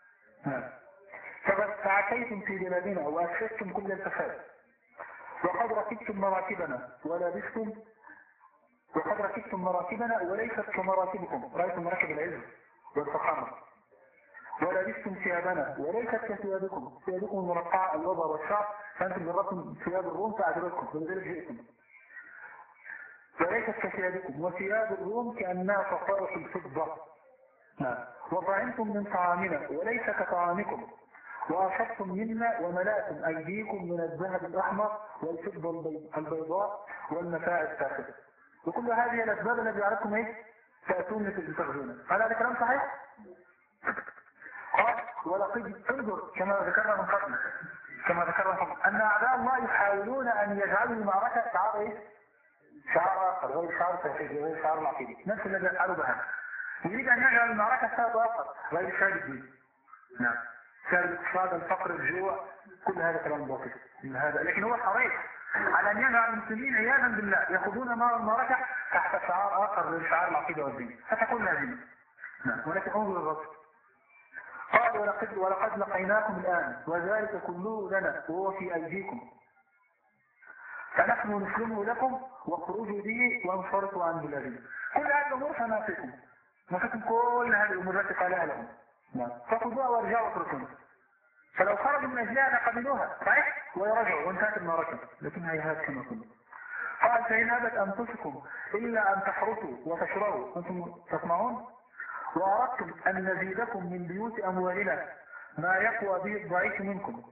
Speaker 1: فعتيتم في بلادنا وأسفتم كل الفساد، وقد ركبتم مراكبنا ولبستم وقد ركبتم مراكبنا وليست كمراكبكم، رأيتم مراكب العز والفخامة، ولبستم ثيابنا وليست كثيابكم، ثيابكم المرقعة الوضع والشعر، فأنتم جربتم ثياب الروم فأعجبتكم ولذلك جئتم، وليست كثيابكم، وثياب الروم كأنها صفائح الفضة. وطعمتم من طعامنا وليس كطعامكم، وأشرتم منا وملأتم أيديكم من الذهب الأحمر والفضة البيضاء والمتاع الساخنة. وكل هذه الأسباب التي يعرفكم إيه؟ تأتون لتستخدمون. هل هذا كلام صحيح؟ قال ولقد انظر كما ذكرنا من قبل كما ذكرنا من قبل أن أعداء الله يحاولون أن يجعلوا المعركة شعار إيه؟ شعار آخر غير شعار التوحيد غير شعار العقيدة، نفس الذي يفعله بهذا. يريد أن يجعل المعركة سبب آخر غير شعار الدين. نعم. سبب الاقتصاد، الفقر، الجوع، كل هذا كلام باطل من هذا، لكن هو حريص على أن يجعل المسلمين عياذا بالله يأخذون نار المعركة تحت شعار آخر غير شعار العقيدة والدين، فتكون هزيمة. نعم. ولكن انظر الرسول قال ولقد, ولقد لقيناكم الآن وذلك كله لنا وهو في أيديكم، فنحن نسلمه لكم واخرجوا به وانصرفوا عن بلادنا. كل هذه الأمور فنافقكم نافقكم كل هذه الأمور التي قالها لهم. نعم. فخذوها وارجعوا واتركوها. فلو خرجوا من أجلها قبلوها صحيح ويرجعوا وانتهت المعركة، لكن هيهات كما كنا. قال فإن أبت أنفسكم إلا أن تحرسوا وتشربوا أنتم تسمعون، وأردتم أن نزيدكم من بيوت أموالنا ما يقوى به الضعيف منكم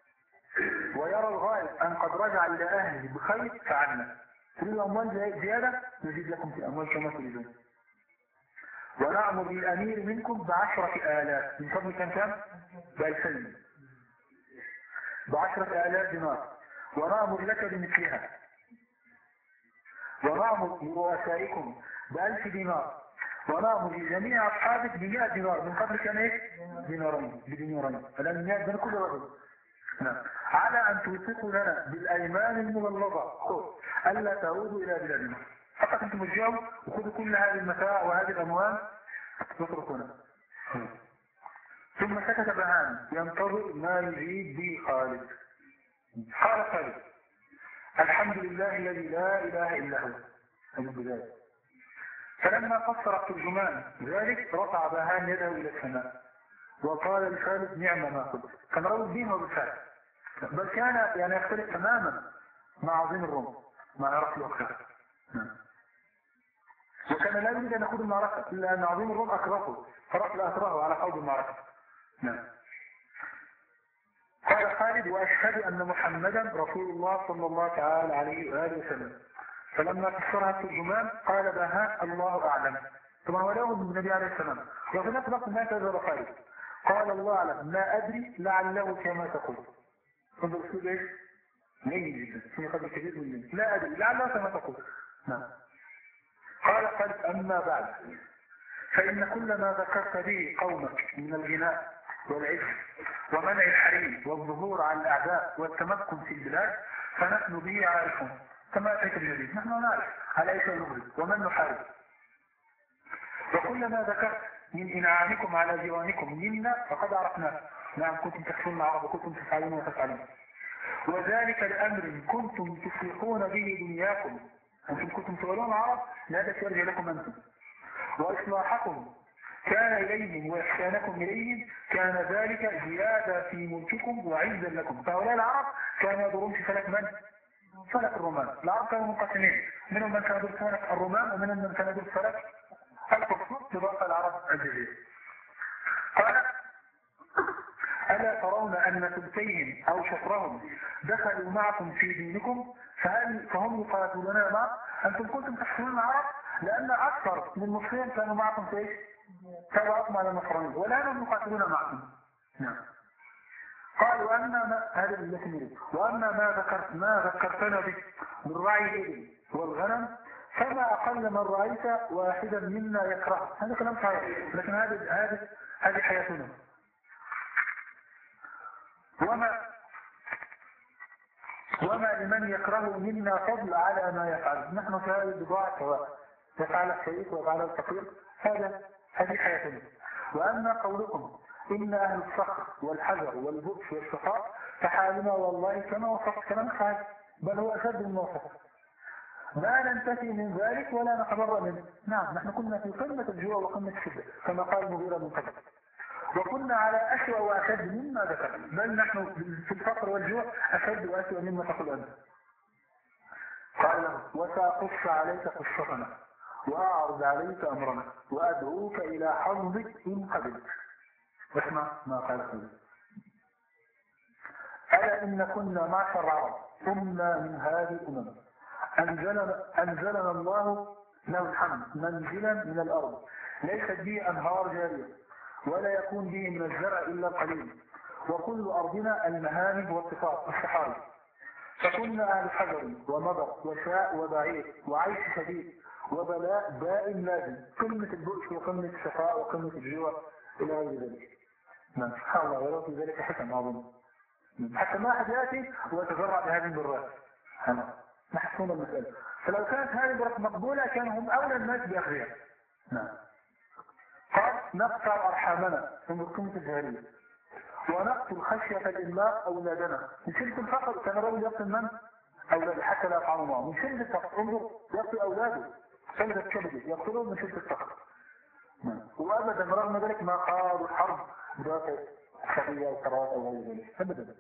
Speaker 1: ويرى الغالب أن قد رجع إلى أهله بخير فعلنا. تريدوا أموال زيادة نزيد لكم في أموال كما تريدون. ونعمر للأمير منكم بعشرة آلاف، من قبل كم كم؟ بألفين، بعشرة آلاف دينار، ونعمر لك بمثلها، ونعمر لرؤسائكم بألف دينار، ونعمر لجميع أصحابك بمئة دينار، من قبل كان إيه؟ دينارين بدينارين، فلن مئة بين كل رجل. نعم. على أن توثقوا لنا بالأيمان المغلظة ألا تعودوا إلى بلادنا، فقط أنتم الجو وخذوا كل هذه المتاع وهذه الأموال واتركونا. ثم سكت بهان ينتظر ما يجيب به خالد. قال خالد الحمد لله الذي لا إله إلا هو البداية. فلما قصر الترجمان ذلك رفع بهان يده إلى السماء وقال لخالد نعم ما قلت. كان رجل الدين وبالفعل، بل كان يعني يختلف تماما مع عظيم الروم مع هرقل وخالد. وكان لا يريد أن يخوض المعركة إلا أن عظيم الروم أكرهه فرقل أكرهه على خوض المعركة. نعم. قال خالد وأشهد أن محمدا رسول الله صلى الله تعالى عليه وآله وسلم. فلما فسرها الترجمان قال بها الله أعلم. ثم ولاه النبي عليه السلام وفي نفس الوقت ما كذب خالد قال الله أعلم ما أدري لعله كما تقول. انظر أسلوب إيش؟ لين جدا في قدر كبير من لين. لا أدري لعله كما تقول. نعم. قال خالد أما بعد فإن كل ما ذكرت به قومك من الغناء والعز ومنع الحريم والظهور على الأعداء والتمكن في البلاد فنحن به عارفون كما أتيت الجديد. نحن نعرف على أي شيء نغرب ومن نحارب. وكل ما ذكرت من إنعامكم على جيرانكم منا فقد عرفناه. نعم كنتم تخشون العرب وكنتم تفعلون وتفعلون. وذلك لأمر كنتم تفلحون به دنياكم. أنتم كنتم تولون العرب لا ترجع لكم أنتم. وإصلاحكم كان إليهم وإحسانكم إليهم كان ذلك زيادة في ملككم وعزا لكم. فهؤلاء العرب كانوا يدورون في فلك من؟ فلك الرومان. العرب كانوا منقسمين، منهم من كان يدور فلك الرومان ومنهم من كان يدور فلك القبط بباقي العرب الجزيرة. قال ألا ترون أن ثلثيهم أو شطرهم دخلوا معكم في دينكم فهل فهم يقاتلون معكم؟ أنتم كنتم تحسنون العرب لأن أكثر من المصريين كانوا معكم في إيش؟ تبعكم على النصرانية والآن يقاتلون معكم. نعم. قال وأما ما هذا التي نريد وأما ما ذكرت ما ذكرتنا به من رعي الإبل والغنم فما أقل من رأيت واحدا منا يكره. هذا كلام صحيح لكن هذه هذه هذه حياتنا. وما وما لمن يكره منا فضل على ما يفعل. نحن في هذه البضاعة سواء يفعل الشريك ويفعل الفقير، هذا هذه حياتنا. وأما قولكم إن أهل الصخر والحجر والبؤس والشقاء فحالنا والله كما وصفت كلام حال، بل هو أشد من وصف. لا ننتفي من ذلك ولا نتبرأ منه. نعم نحن كنا في قمة الجوع وقمة الشدة كما قال المغيرة من قبل، وكنا على أسوأ وأشد مما ذكر، بل نحن في الفقر والجوع أشد وأسوأ مما تقول أنت. قال له وسأقص عليك قصتنا وأعرض عليك أمرنا وأدعوك إلى حظك إن قبلت. واسمع ما قال خير. ألا إن كنا معشر العرب كنا من هذه الأمم أنزلنا, أنزلنا الله له الحمد منزلا من الأرض ليست به أنهار جارية ولا يكون به من الزرع إلا قليل، وكل أرضنا المهامد والصفات الصحاري، فكنا أهل حجر ومضر وشاء وبعير وعيش شديد وبلاء دائم لازم، قمة البؤس وقمة الشقاء وقمة الجوع إلى غير ذلك. نعم سبحان الله، ولو في ذلك حكم عظيم حتى ما أحد يأتي ويتجرع بهذه البرات. نحسون المسألة، فلو كانت هذه البرات مقبولة كانوا هم أولى الناس بأخذها. نعم قال نقطع أرحامنا من قمة الجاهلية ونقتل خشية الإملاق أولادنا. من شدة الفقر كان الرجل يقتل من؟ أولاده حتى لا يفعلوا معه. من شدة الفقر انظر يقتل أولاده سلبة كبده يقتلون من شدة الفقر. وأبدا رغم ذلك ما قالوا الحرب ذات الخبية والقرارات أو غير ذلك أبدا.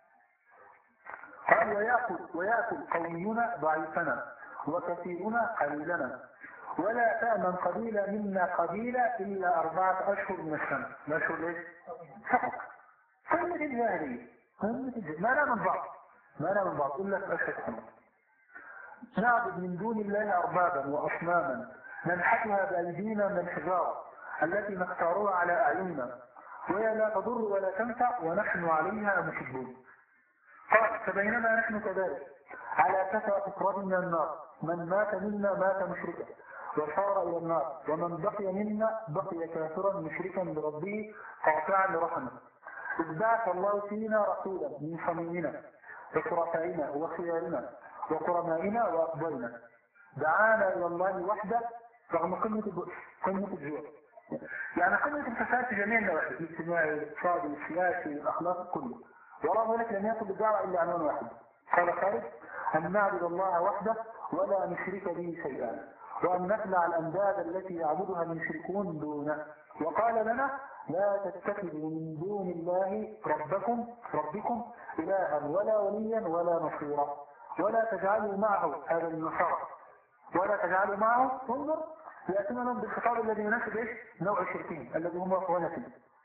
Speaker 1: قال ويأكل, ويأكل قومنا ضعيفنا وكثيرنا قليلنا ولا تأمن قبيلة منا قبيلة إلا أربعة أشهر من السنة. ما أشهر ليش؟ فقط قمة الجاهلية قمة الجاهلية ما لا من بعض ما لا من بعض إلا في أشهر السنة. نعبد من دون الله أربابا وأصناما ننحتها بأيدينا من الحجارة التي نختارها على أعيننا وهي لا تضر ولا تنفع ونحن عليها مشبون. قال فبينما نحن كذلك على كفى أقرب من النار من مات منا مات مشركا وصار إلى النار ومن بقي منا بقي كافرا مشركا بربه قاطعا لرحمه. إذ بعث الله فينا رسولا من صميمنا وشركائنا وخيارنا وقرنائنا وأفضلنا دعانا إلى الله وحده رغم قمة البؤس قمة الجوع، يعني قمة الفساد في جميع النواحي الاجتماعي والاقتصادي والسياسي والأخلاق كله، ورغم ذلك لم يكن بالدعوة إلا عنوان واحد. قال خالد أن نعبد الله وحده ولا نشرك به شيئا وأن نخلع الأنداد التي يعبدها المشركون دونه. وقال لنا لا تتخذوا من دون الله ربكم ربكم إلها ولا وليا ولا نصيرا ولا تجعلوا معه هذا النصارى ولا تجعلوا معه انظر يأتوننا بالخطاب الذي يناسب ايش؟ نوع الشركين الذي هم اخوانتهم.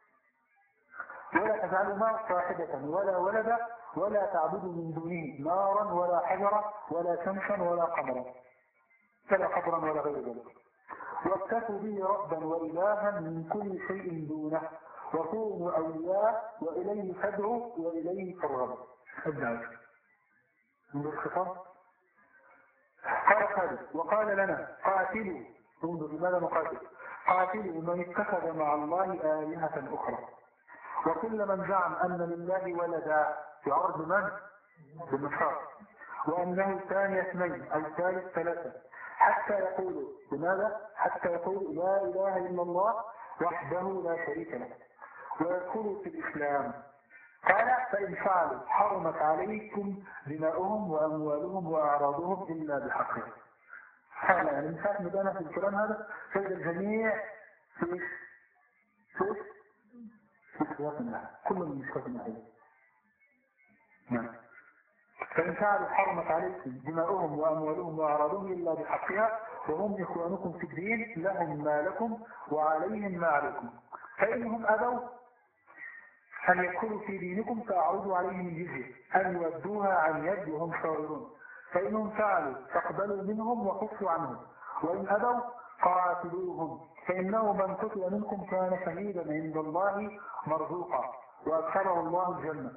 Speaker 1: ولا تجعلوا معه صاحبة ولا ولدا ولا تعبدوا من دونه نارا ولا حجرا ولا شمسا ولا قمرا ولا قبرا ولا غير ذلك واكتفوا به ربا وإلها من كل شيء دونه وكونوا أولياء وإليه تدعوا وإليه ترغبوا. الدعوة من الخطاب. قال خالد وقال لنا قاتلوا انظر لماذا نقاتل قاتلوا من اتخذ مع الله آلهة أخرى وكل من زعم أن لله ولدا يعرض من؟ بالنصارى وأنه ثاني اثنين أو ثالث ثلاثة حتى يقولوا لماذا؟ حتى يقولوا لا إله إلا الله وحده لا شريك له ويدخلوا في الإسلام. قال فإن فعلوا حرمت عليكم دماؤهم وأموالهم وأعراضهم إلا بحقهم. قال يعني من ساعة مدانا في الكلام هذا فإذا الجميع في في في سياق الله كل من يشتغل معه. نعم فإن فعلوا حرمت عليكم دماؤهم وأموالهم وأعراضهم إلا بحقها وهم إخوانكم في الدين لهم ما لكم وعليهم ما عليكم فإنهم أبوا أن يدخلوا في دينكم فأعرضوا عليهم الجزية أن يودوها عن يد وهم صاغرون فإنهم فعلوا فاقبلوا منهم وكفوا عنهم وإن أبوا قاتلوهم فإنه من قتل منكم كان شهيدا عند الله مرزوقا وأدخله الله الجنة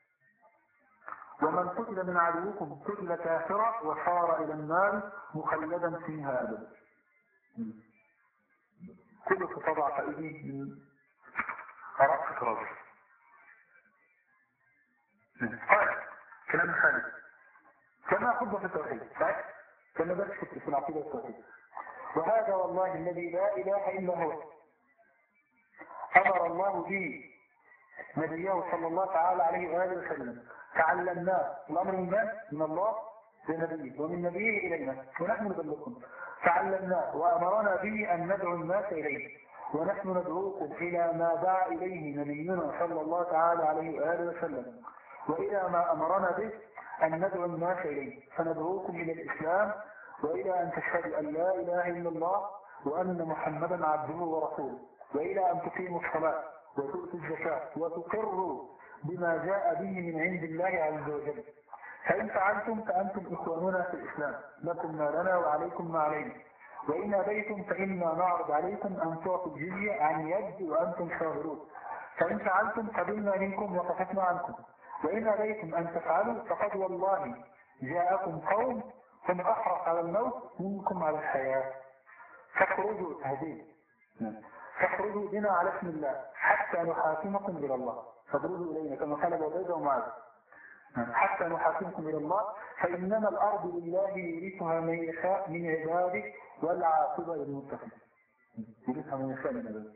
Speaker 1: ومن قتل من عدوكم قتل كافرا وصار إلى النار مخلدا فيها أبدا. كل خطاب عقائدي من آراء فكرة. قال كلام خالد كما خطبة في التوحيد صحيح؟ كما بس في العقيدة التوحيد. وهذا والله الذي لا إله إلا هو أمر الله به نبيه صلى الله تعالى عليه وآله وسلم، تعلمناه الأمر من من؟ من الله لنبيه ومن نبيه إلينا ونحن نبلغكم، تعلمناه وأمرنا به أن ندعو الناس إليه، ونحن ندعوكم إلى ما دعا إليه نبينا صلى الله تعالى عليه وآله وسلم، وإلى ما أمرنا به أن ندعو الناس إليه، فندعوكم إلى الإسلام وإلى أن تشهدوا أن لا إله إلا الله وأن محمدا عبده ورسوله، وإلى أن تقيموا الصلاة وتؤتوا الزكاة وتقروا بما جاء به من عند الله عز وجل. فإن فعلتم فأنتم إخواننا في الإسلام، لكم ما لنا وعليكم ما علينا، وإن أبيتم فإنا نعرض عليكم أن تعطوا الجزية عن يد وأنتم صاغرون، فإن فعلتم قبلنا منكم وكففنا عنكم، وإن أبيتم أن تفعلوا فقد والله جاءكم قوم هم أحرص على الموت منكم على الحياة، فاخرجوا تهديد فاخرجوا بنا على اسم الله حتى نحاكمكم إلى الله، فاخرجوا إلينا كما قال أبو عبيدة ومعاذ حتى نحاكمكم إلى الله، فإنما الأرض لله يورثها من يشاء من عباده والعاقبة للمتقين. يورثها من يشاء من عباده.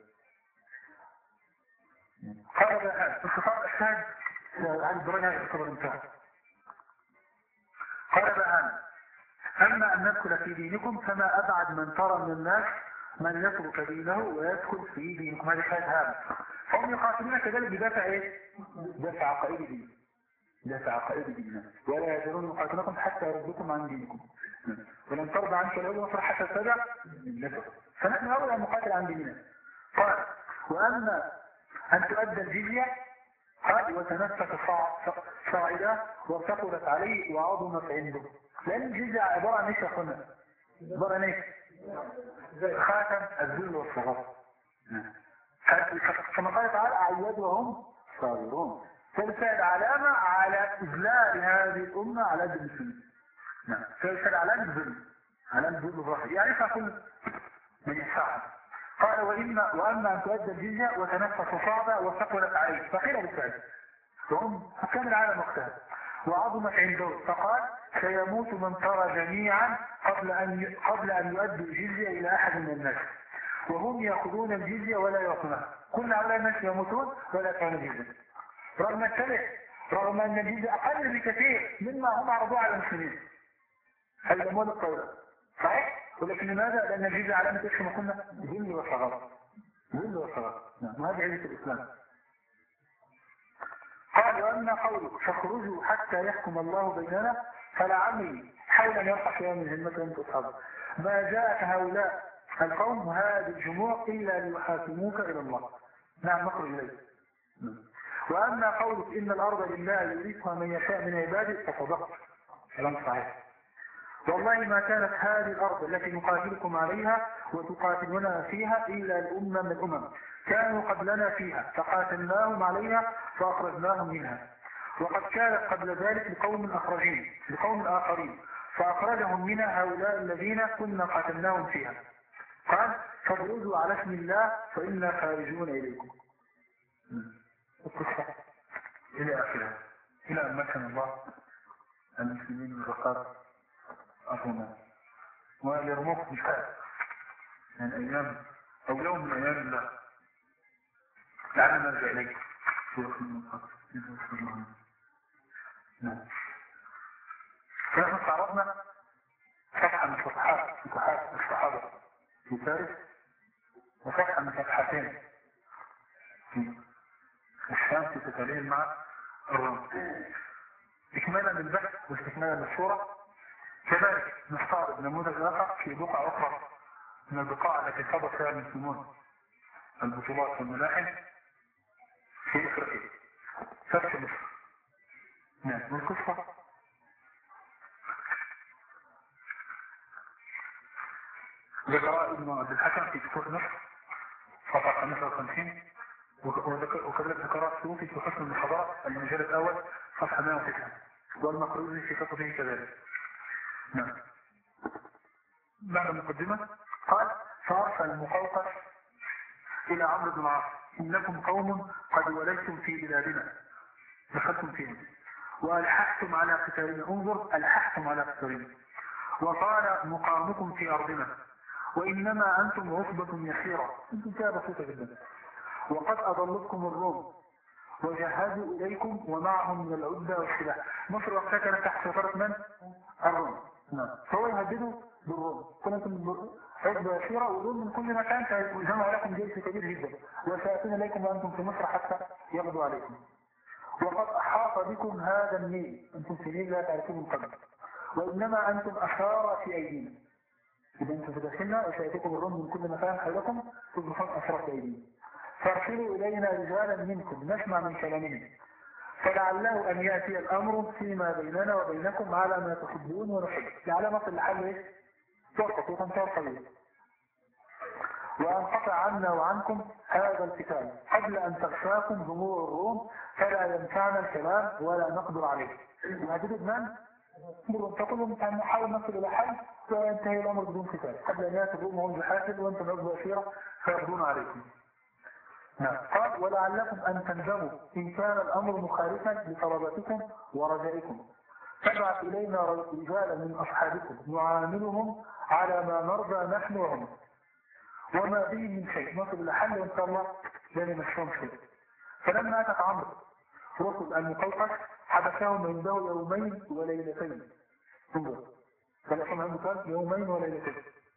Speaker 1: قال بقى انتصار الشاهد عن الدرجة يعتبر انتهى. قال بقى أما أن ندخل في دينكم فما أبعد من ترى من الناس من يترك دينه ويدخل في دينكم. هذه حاجة هذا هم يقاتلون كذلك بدافع ايه؟ دافع عقائد دين دافع عقائد دين ولا يزالون يقاتلونكم حتى يردوكم عن دينكم ولن ترضى عنك اليهود والنصارى حتى تتبع ملتهم، فنحن أولى أن نقاتل عن ديننا. قال وأما أن تؤدى الجزية قال وتنفس صاعدا وثقلت عليه وعظمت عنده، لأن الجزية عبارة عن ايش يا اخوانا؟ عبارة عن ايش؟ خاتم الذل والصغار، كما قال تعالى أعياد وهم صابرون، فالفعل علامة على إذلال هذه الأمة على يد المسلمين. نعم فالفعل علامة الذل، علامة الذل الظاهر، يعني فكل من يساعد. قال وإما وأما أن تؤدى الجزية وتنفس صعبة وثقلت عليه، فقيل بالفعل وهم حكام العالم وقتها وعظمت عنده، فقال سيموت من ترى جميعا قبل أن قبل أن يؤدوا الجزية إلى أحد من الناس وهم يأخذون الجزية ولا يعطونها. كل هؤلاء الناس يموتون ولا يدفعون الجزية، رغم التبع رغم أن الجزية أقل بكثير مما هم عرضوه على المسلمين. هذا الأموال الطاولة صحيح، ولكن لماذا؟ لأن الجزية علامة إيش كما قلنا؟ ذل وصغار، ذل وصغار. نعم وهذه علة الإسلام. قال وأما قولك فاخرجوا حتى يحكم الله بيننا فلعمري حول أن يرفع فيها من همة أنت أصحابه ما جاءك هؤلاء القوم هذه الجموع إلا ليحاكموك إلى الله. نعم نخرج إليه. وأما قولك إن الأرض لله يورثها من يشاء من عباده فصدقت، كلام صحيح. والله ما كانت هذه الأرض التي نقاتلكم عليها وتقاتلنا فيها إلا الأمة من الأمم كانوا قبلنا فيها فقاتلناهم عليها فأخرجناهم منها، وقد كانت قبل ذلك لقوم أخرجين لقوم آخرين فأخرجهم منها هؤلاء الذين كنا قاتلناهم فيها. قال فاخرجوا على اسم الله فإنا خارجون إليكم. القصة إلى آخرها إلى أن مكن الله المسلمين من رقاب أخونا ويرموك بشكل من أيام أو يوم من أيام الله لعلنا نرجع إليك في وقت من الوقت. نعم فنحن استعرضنا صفحة من صفحات صفحات الصحابة في فارس وصفحة من صفحتين في الشام في تتاليه مع الروم إكمالا للبحث واستكمالا للصورة. كذلك نستعرض نموذج آخر في بقعة أخرى من البقاع التي خاض فيها المسلمون البطولات والملاحم في إفريقيا فتح مصر. نعم والقصة ذكر ابن عبد الحكم في فتوح مصر صفحة خمسة وخمسين وكذلك ذكر السيوطي في حسن المحاضرة المجال الأول صفحة مئة وتسعة والمقروزي في قصته كذلك. نعم بعد المقدمة قال فأرسل المقوقس إلى عمرو بن العاص إنكم قوم قد وليتم في بلادنا دخلتم فيهم وألححتم على قتالنا. انظر، ألححتم على قتالنا وقال مقامكم في أرضنا وإنما أنتم عصبة يسيرة، أنتم فيها بسيطة جدا، وقد أضلتكم الروم وجهزوا إليكم ومعهم من العدة والسلاح. مصر وقتها كانت تحت سيطرة من؟ الروم. نعم. فهو يهددوا بالروم، كنتم عدة يسيرة والروم من كل مكان سيجمع لكم جيش كبير جدا وسيأتون إليكم وأنتم في مصر حتى يغدوا عليكم. وقد أحاط بكم هذا النيل، أنتم في نيل لا تعرفون قبل، وإنما أنتم أسارى في أيدينا. إذا أنتم في داخلنا وسيأتيكم الروم من كل مكان حولكم تصبحون أسرى في أيدينا. فارسلوا إلينا رجالا منكم نسمع من كلامهم فلعله أن يأتي الأمر فيما بيننا وبينكم على ما تحبون ونحب، لعل نصل لحل إيه؟ توقف وتنتهي القضية، وأنقطع عنا وعنكم هذا القتال قبل أن تغشاكم جموع الروم فلا ينفعنا الكلام ولا نقدر عليه. يهددوا بمن؟ بالروم. تقول لهم نحاول نصل إلى حل وينتهي الأمر بدون قتال قبل أن يأتي الروم وهم بحاسد وأنتم عضو أسيرة فيقضون عليكم. نعم. قال ولعلكم أن تندموا إن كان الأمر مخالفا لطلباتكم ورجائكم فابعث إلينا رجالا من أصحابكم نعاملهم على ما نرضى نحن وهم وما به من شيء، نصل إلى حل وإن شاء الله لا نمشيهم شيء. فلما أتت عمرو رسل المقوقس حبسهم عنده يومين وليلتين. انظر، فلقم عنده كان يومين وليلتين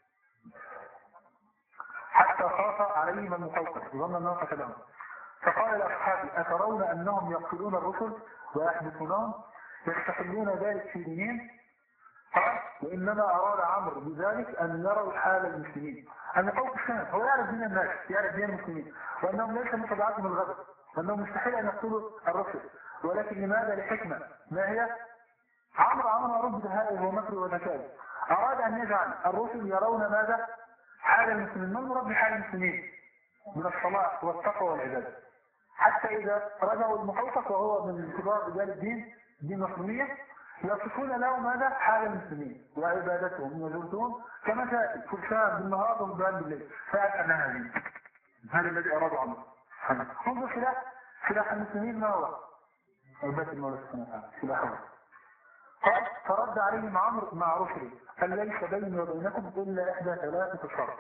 Speaker 1: حتى خاف عليهم المقوقس ظن أنه قتلهم. فقال الأصحاب أترون أنهم يقتلون الرسل ويحدثونهم يستحلون ذلك في دينهم؟ قال وإنما أراد عمرو بذلك أن يروا حال المسلمين. المقوقس كان هو يعرف دين الناس، يعرف دين المسلمين، وأنهم ليس من طبيعتهم الغدر، وأنهم مستحيل أن يقتلوا الرسل، ولكن لماذا؟ لحكمة. ما هي؟ عمرو عمرو رد بهذا ومكر وذكاء أراد أن يجعل الرسل يرون ماذا؟ حال المسلمين. ما المراد بحال المسلمين؟ من الصلاة والتقوى والعبادة. حتى إذا رجعوا المقوقس وهو من كبار رجال الدين الدين النصرانية يصفون له ماذا؟ حال المسلمين وعبادتهم وزهدهم كما تأتي فرسان بالنهار والبيان بالليل فأتى أنها هذه. هذا الذي أراد عمرو. انظر سلاح سلاح المسلمين ما هو؟ عبادة المولى سبحانه وتعالى سلاحهم. قال فرد عليهم عمرو مع رسله قال ليس بيني وبينكم إلا إحدى ثلاثة شرط،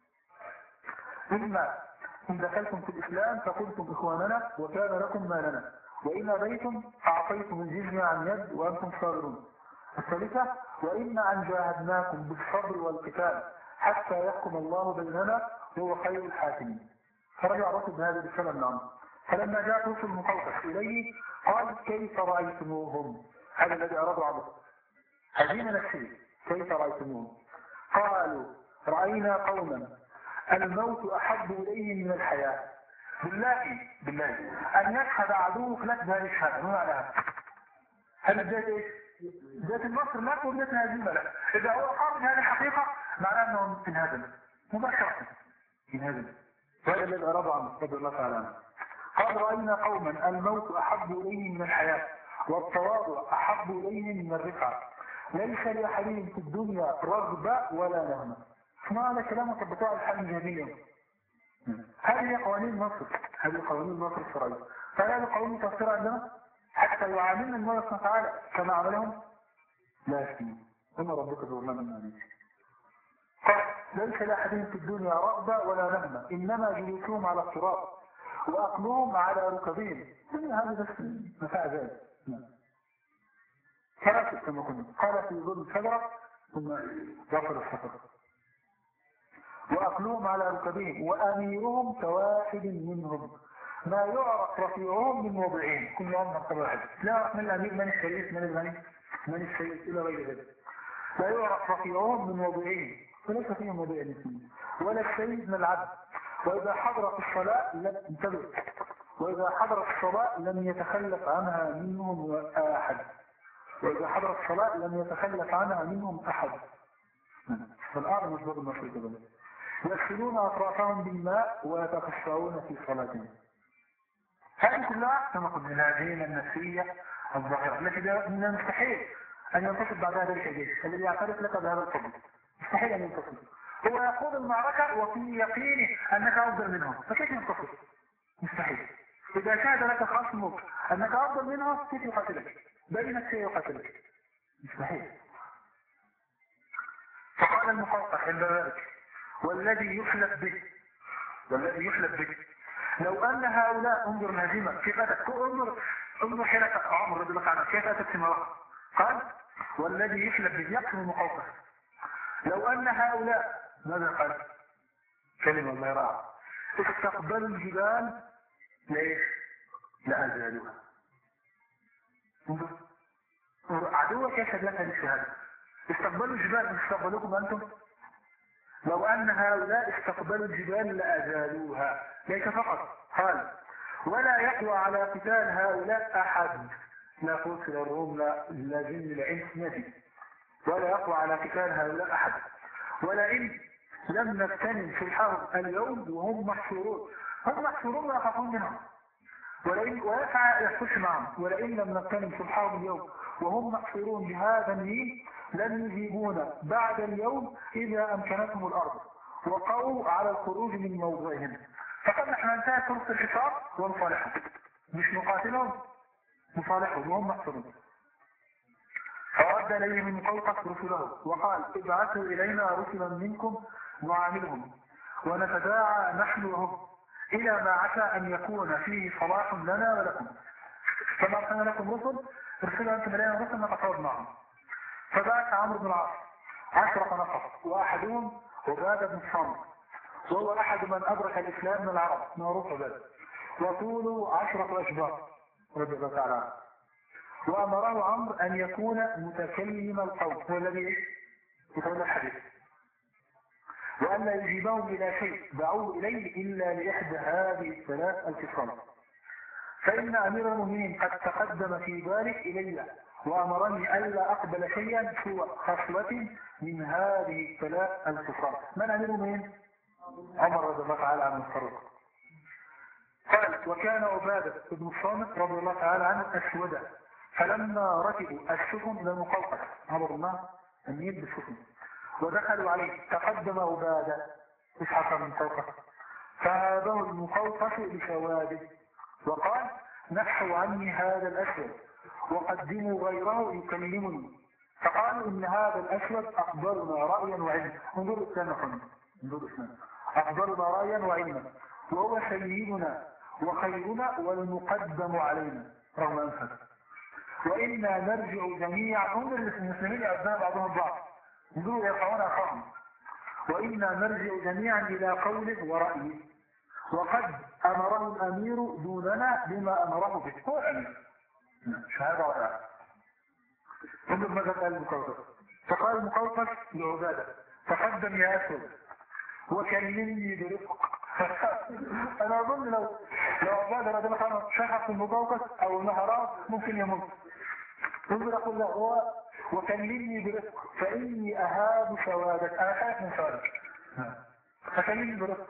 Speaker 1: إما إن دخلتم في الإسلام فقلتم إخواننا وكان لكم ما لنا، وإن أبيتم أعطيتم الجزية عن يد وأنتم صابرون. الثالثة وإما أن جاهدناكم بالصبر والقتال حتى يحكم الله بيننا وهو خير الحاكمين. فرجع رسل بهذا الرسالة من عمرو. فلما جاء رسل المقوقس إليه قال كيف رأيتموهم؟ هذا الذي أرادوا عمرو. هذين نفسه كيف رأيتموهم؟ قالوا رأينا قوما الموت أحب إليهم من الحياة. بالله بالله أن يشهد عدوك لك بهذه الشهادة ما معناها؟ هل بداية إيش؟ بداية النصر لك وبداية الهزيمة لك. إذا هو قام بهذه الحقيقة معناه أنه انهزم مباشرة انهزم. وهذا الذي أراد عنه رضي الله تعالى عنه. قال رأينا قوما الموت أحب إليهم من الحياة والتواضع أحب إليهم من الرفعة ليس لأحدهم في الدنيا رغبة ولا نهمة. اسمع هذا كلام طبقاء الحال الجاهلية. هذه قوانين مصر، هذه قوانين مصر الشرعية. فهذه قوانين تفسير عندنا حتى يعاملنا الله سبحانه وتعالى كما عملهم لا يسمون. إن ربك ذو الله من عليك. قال ليس لأحدهم في الدنيا رغبة ولا نهمة إنما جلوسهم على الصراط وأقلهم على ركبهم. هذا بس مفاع ذلك. ثلاثة كما كنا قال في ظل الشجرة ثم وصل السفر وأقلهم على ركبهم وأميرهم كواحد منهم ما يعرف رفيعهم من وضعين كلهم مرتبة واحد. لا يعرف من الأمير من الشريف من الغني من السيد إلى غير ذلك. لا يعرف رفيعهم من وضعين فليس فيهم وضع الاثنين ولا السيد من العبد. وإذا حضرت الصلاة لم انتبه وإذا حضرت الصلاة لم يتخلف عنها منهم أحد وإذا حضرت الصلاة لم يتخلف عنها منهم أحد. فالآن مجبور المشروع كذلك يغسلون أطرافهم بالماء ويتخشعون في صلاتهم. هذه كلها كما قلنا الهزيمة النفسية الظاهرة التي من المستحيل أن ينتصر بعد هذا الجيش الذي يعترف لك بهذا الفضل. مستحيل أن ينتصر. هو يقود المعركة وفي يقينه أنك أفضل منهم فكيف ينتصر؟ مستحيل. إذا شاهد لك خصمك أنك أفضل منه كيف يقاتلك؟ بينك وقتلك مستحيل. فقال المحقق عند ذلك والذي يحلف به والذي يحلف به لو أن هؤلاء انظر الهزيمة كيف أتت انظر انظر حيلة عمر رضي الله عنه كيف أتت في مراحل. قال والذي يحلف به يقسم المحقق لو أن هؤلاء ماذا قال كلمة الله يرعى استقبلوا الجبال ليش لأزالوها. عدوك يشهد لك هذه الشهادة استقبلوا الجبال استقبلوكم أنتم. لو أن هؤلاء استقبلوا الجبال لأزالوها ليس فقط قال ولا يقوى على قتال هؤلاء أحد لا فرس لا الروم لا لا جن لا إنس نبي ولا يقوى على قتال هؤلاء أحد ولئن لم نغتنم سلحهم اليوم وهم محشورون هم محشورون ويخافون منهم ولئن ويسعى يخش معهم ولئن لم نغتنم سلحهم اليوم وهم محشورون بهذا النيل لن يجيبون بعد اليوم إذا أمكنتهم الأرض وقوا على الخروج من موضعهم. فقد نحن انتهت فرصة الحصار ونصالحهم مش نقاتلهم نصالحهم وهم محشورون. فأرد إليه من قوقس رسله وقال ابعثوا إلينا رسلا منكم نعاملهم ونتداعى نحن وهم إلى ما عسى أن يكون فيه صلاح لنا ولكم كما أرسلنا لكم رسل ارسلوا أنتم إلينا رسل نتفاوض معهم. فبعث عمرو بن العاص عشرة نفر وأحدهم عبادة بن الصامت وهو أحد من أدرك الإسلام من العرب معروف عبادة وطوله عشرة أشبار رضي الله تعالى عنه. وأمره عمرو أن يكون متكلم القول هو الذي يتولى الحديث وأن لا يجيبهم إلى شيء دعوه إليه إلا لإحدى هذه الثلاث الخصال. فإن أمير المؤمنين قد تقدم في ذلك إلي وأمرني ألا أقبل شيئا سوى خصلة من هذه الثلاث الخصال. من أمير المؤمنين؟ عمر رضي الله تعالى عنه الفاروق. قالت وكان عبادة بن الصامت رضي الله تعالى عنه أسودا فلما ركبوا السفن إلى المقوقس عبر الله أمير بالسفن ودخلوا عليه تقدم عبادة إسحاق من فوقه فهابه المقوقس بسواده وقال نحوا عني هذا الأسود وقدموا غيره يكلمني فقالوا إن هذا الأسود أقبلنا رأيا وعلما. انظروا السنة انظروا السنة أقبلنا رأيا وعلما وهو سيدنا وخيرنا والمقدم علينا رغم أنفسه وإنا نرجع جميعا انظر المسلمين أبناء بعضهم البعض انظروا يرفعون أخاهم وإنا نرجع جميعا إلى قوله ورأيه وقد أمره الأمير دوننا بما أمره به هو الأمير شهادة ورأيه. انظر ماذا قال المقوقس فقال المقوقس لعبادة تقدم يا أسود وكلمني برفق. أنا أظن لو لو عبادة رضي الله عنه شخص المقوقس أو المهرات ممكن يموت. انظر أقول له هو وكلمني برفق فإني أهاب سوادك أنا خايف من سوادك فكلمني برفق.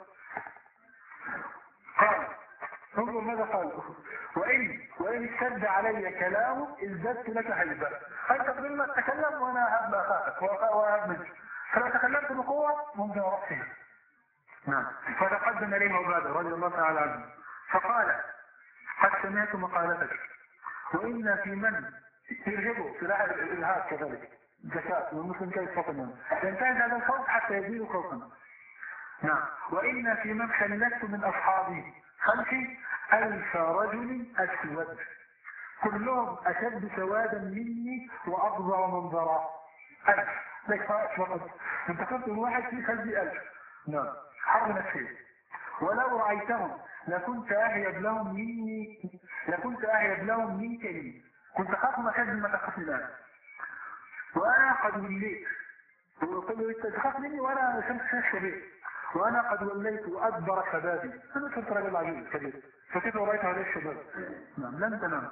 Speaker 1: قال انظر ماذا قال وإن وإن اشتد علي كلامه ازددت لك هيبة. أنت تقول لك تكلم وأنا أهب أخاك وأهب منك فلو تكلمت بقوة ممكن أروح فيها. نعم. فتقدم إليه عبادة رضي الله تعالى عنه فقال قد سمعت مقالتك وإن في من يرجبه سلاح الإلهاب كذلك ذكاء والمسلم كيف فطنا ينتهز هذا الخوف حتى يزيل خوفا. نعم. وإن في من خلت من أصحابي خلفي ألف رجل أسود كلهم أشد سوادا مني وأفظع منظرا. ألف ليس فقط انت كنت واحد في خلفي ألف. نعم. حرم نفسي ولو رأيتهم لكنت أهيب لهم مني لكنت أهيب لهم منك لي كنت خاف ما كذب ما تخاف الآن وأنا قد وليت وقل له أنت تخاف مني وأنا شمس شبيب وأنا قد وليت وأدبر شبابي أنا كنت رجل عجيب كبير فكيف رأيت هذا الشباب. نعم لن تنام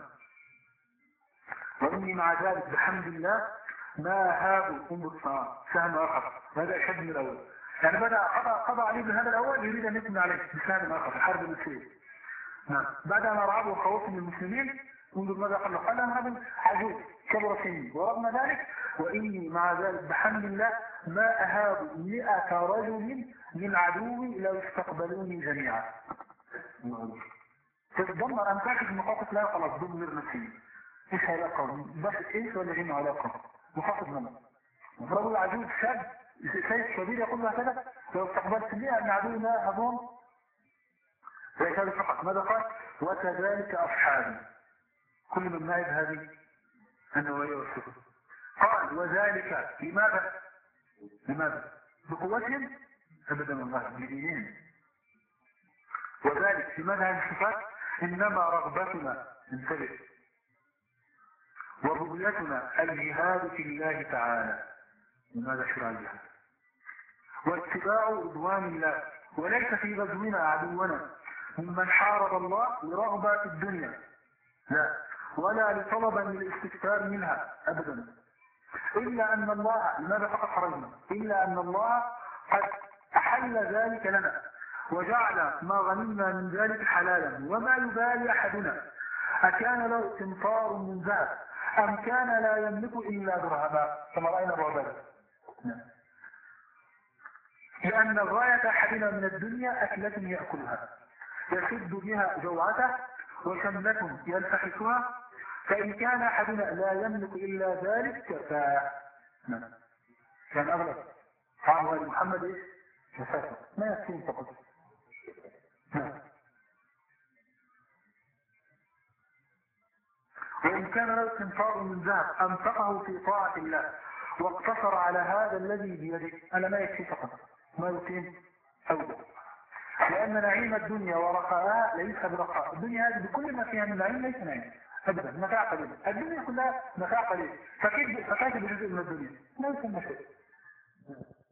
Speaker 1: وإني مع ذلك بحمد الله ما هابوا أم الصلاة سهم آخر هذا أشد من الأول يعني بدأ قضى, قضى عليه بهذا الأول يريد أن يثني عليه بسهم آخر حرب السيف. نعم. بعد أن رعبوا وخوفوا من المسلمين انظر ماذا قال له قال أنا رجل عجوز كبر سني ورغم ذلك وإني مع ذلك بحمد الله ما أهاب مئة رجل من عدوي لو استقبلوني جميعا. تتضمن أن تأخذ المقاطف لا خلاص دمر نفسي ايش علاقة؟ بس ايش ولا جن علاقة؟ محافظ منه. رجل عجوز شاب سيد كبير يقول له هكذا لو استقبلت لي ان عدونا هضم ويكاد فقط. ماذا قال؟ وكذلك اصحابي كل من نائب هذه النوعية والصفة. قال وذلك لماذا؟ لماذا؟ بقوتهم ابدا والله بدينهم. وذلك لماذا هذه الصفات؟ انما رغبتنا انتبه ورؤيتنا الجهاد في الله تعالى. لماذا شرع الجهاد؟ واتباع رضوان الله، وليس في غزونا عدونا ممن حارب الله لرغبة في الدنيا، لا، ولا لطلبا للاستكثار منها ابدا، الا ان الله لماذا فقط خرجنا؟ الا ان الله قد احل ذلك لنا وجعل ما غنمنا من ذلك حلالا، وما يبالي احدنا اكان له تمطار من ذهب ام كان لا يملك الا درهما، كما راينا بعباده. لأن غاية أحدنا من الدنيا أكلة يأكلها يسد بها جوعته وشملة يلتحفها، فإن كان أحدنا لا يملك إلا ذلك كفاه. كان أغلب قال محمد إيه؟ كفاه ما يكفين فقط. وإن كان له تنفار من ذهب أنفقه في طاعة الله واقتصر على هذا الذي بيده، أنا ما يكفي فقط ما يقيم أولا، لأن نعيم الدنيا ورخاءها ليس برخاء. الدنيا هذه بكل ما فيها من نعيم ليس نعيم أبدا، متاع قليل. الدنيا كلها متاع قليل، فكيف فكيف بجزء من الدنيا؟ لا يسمى شيء.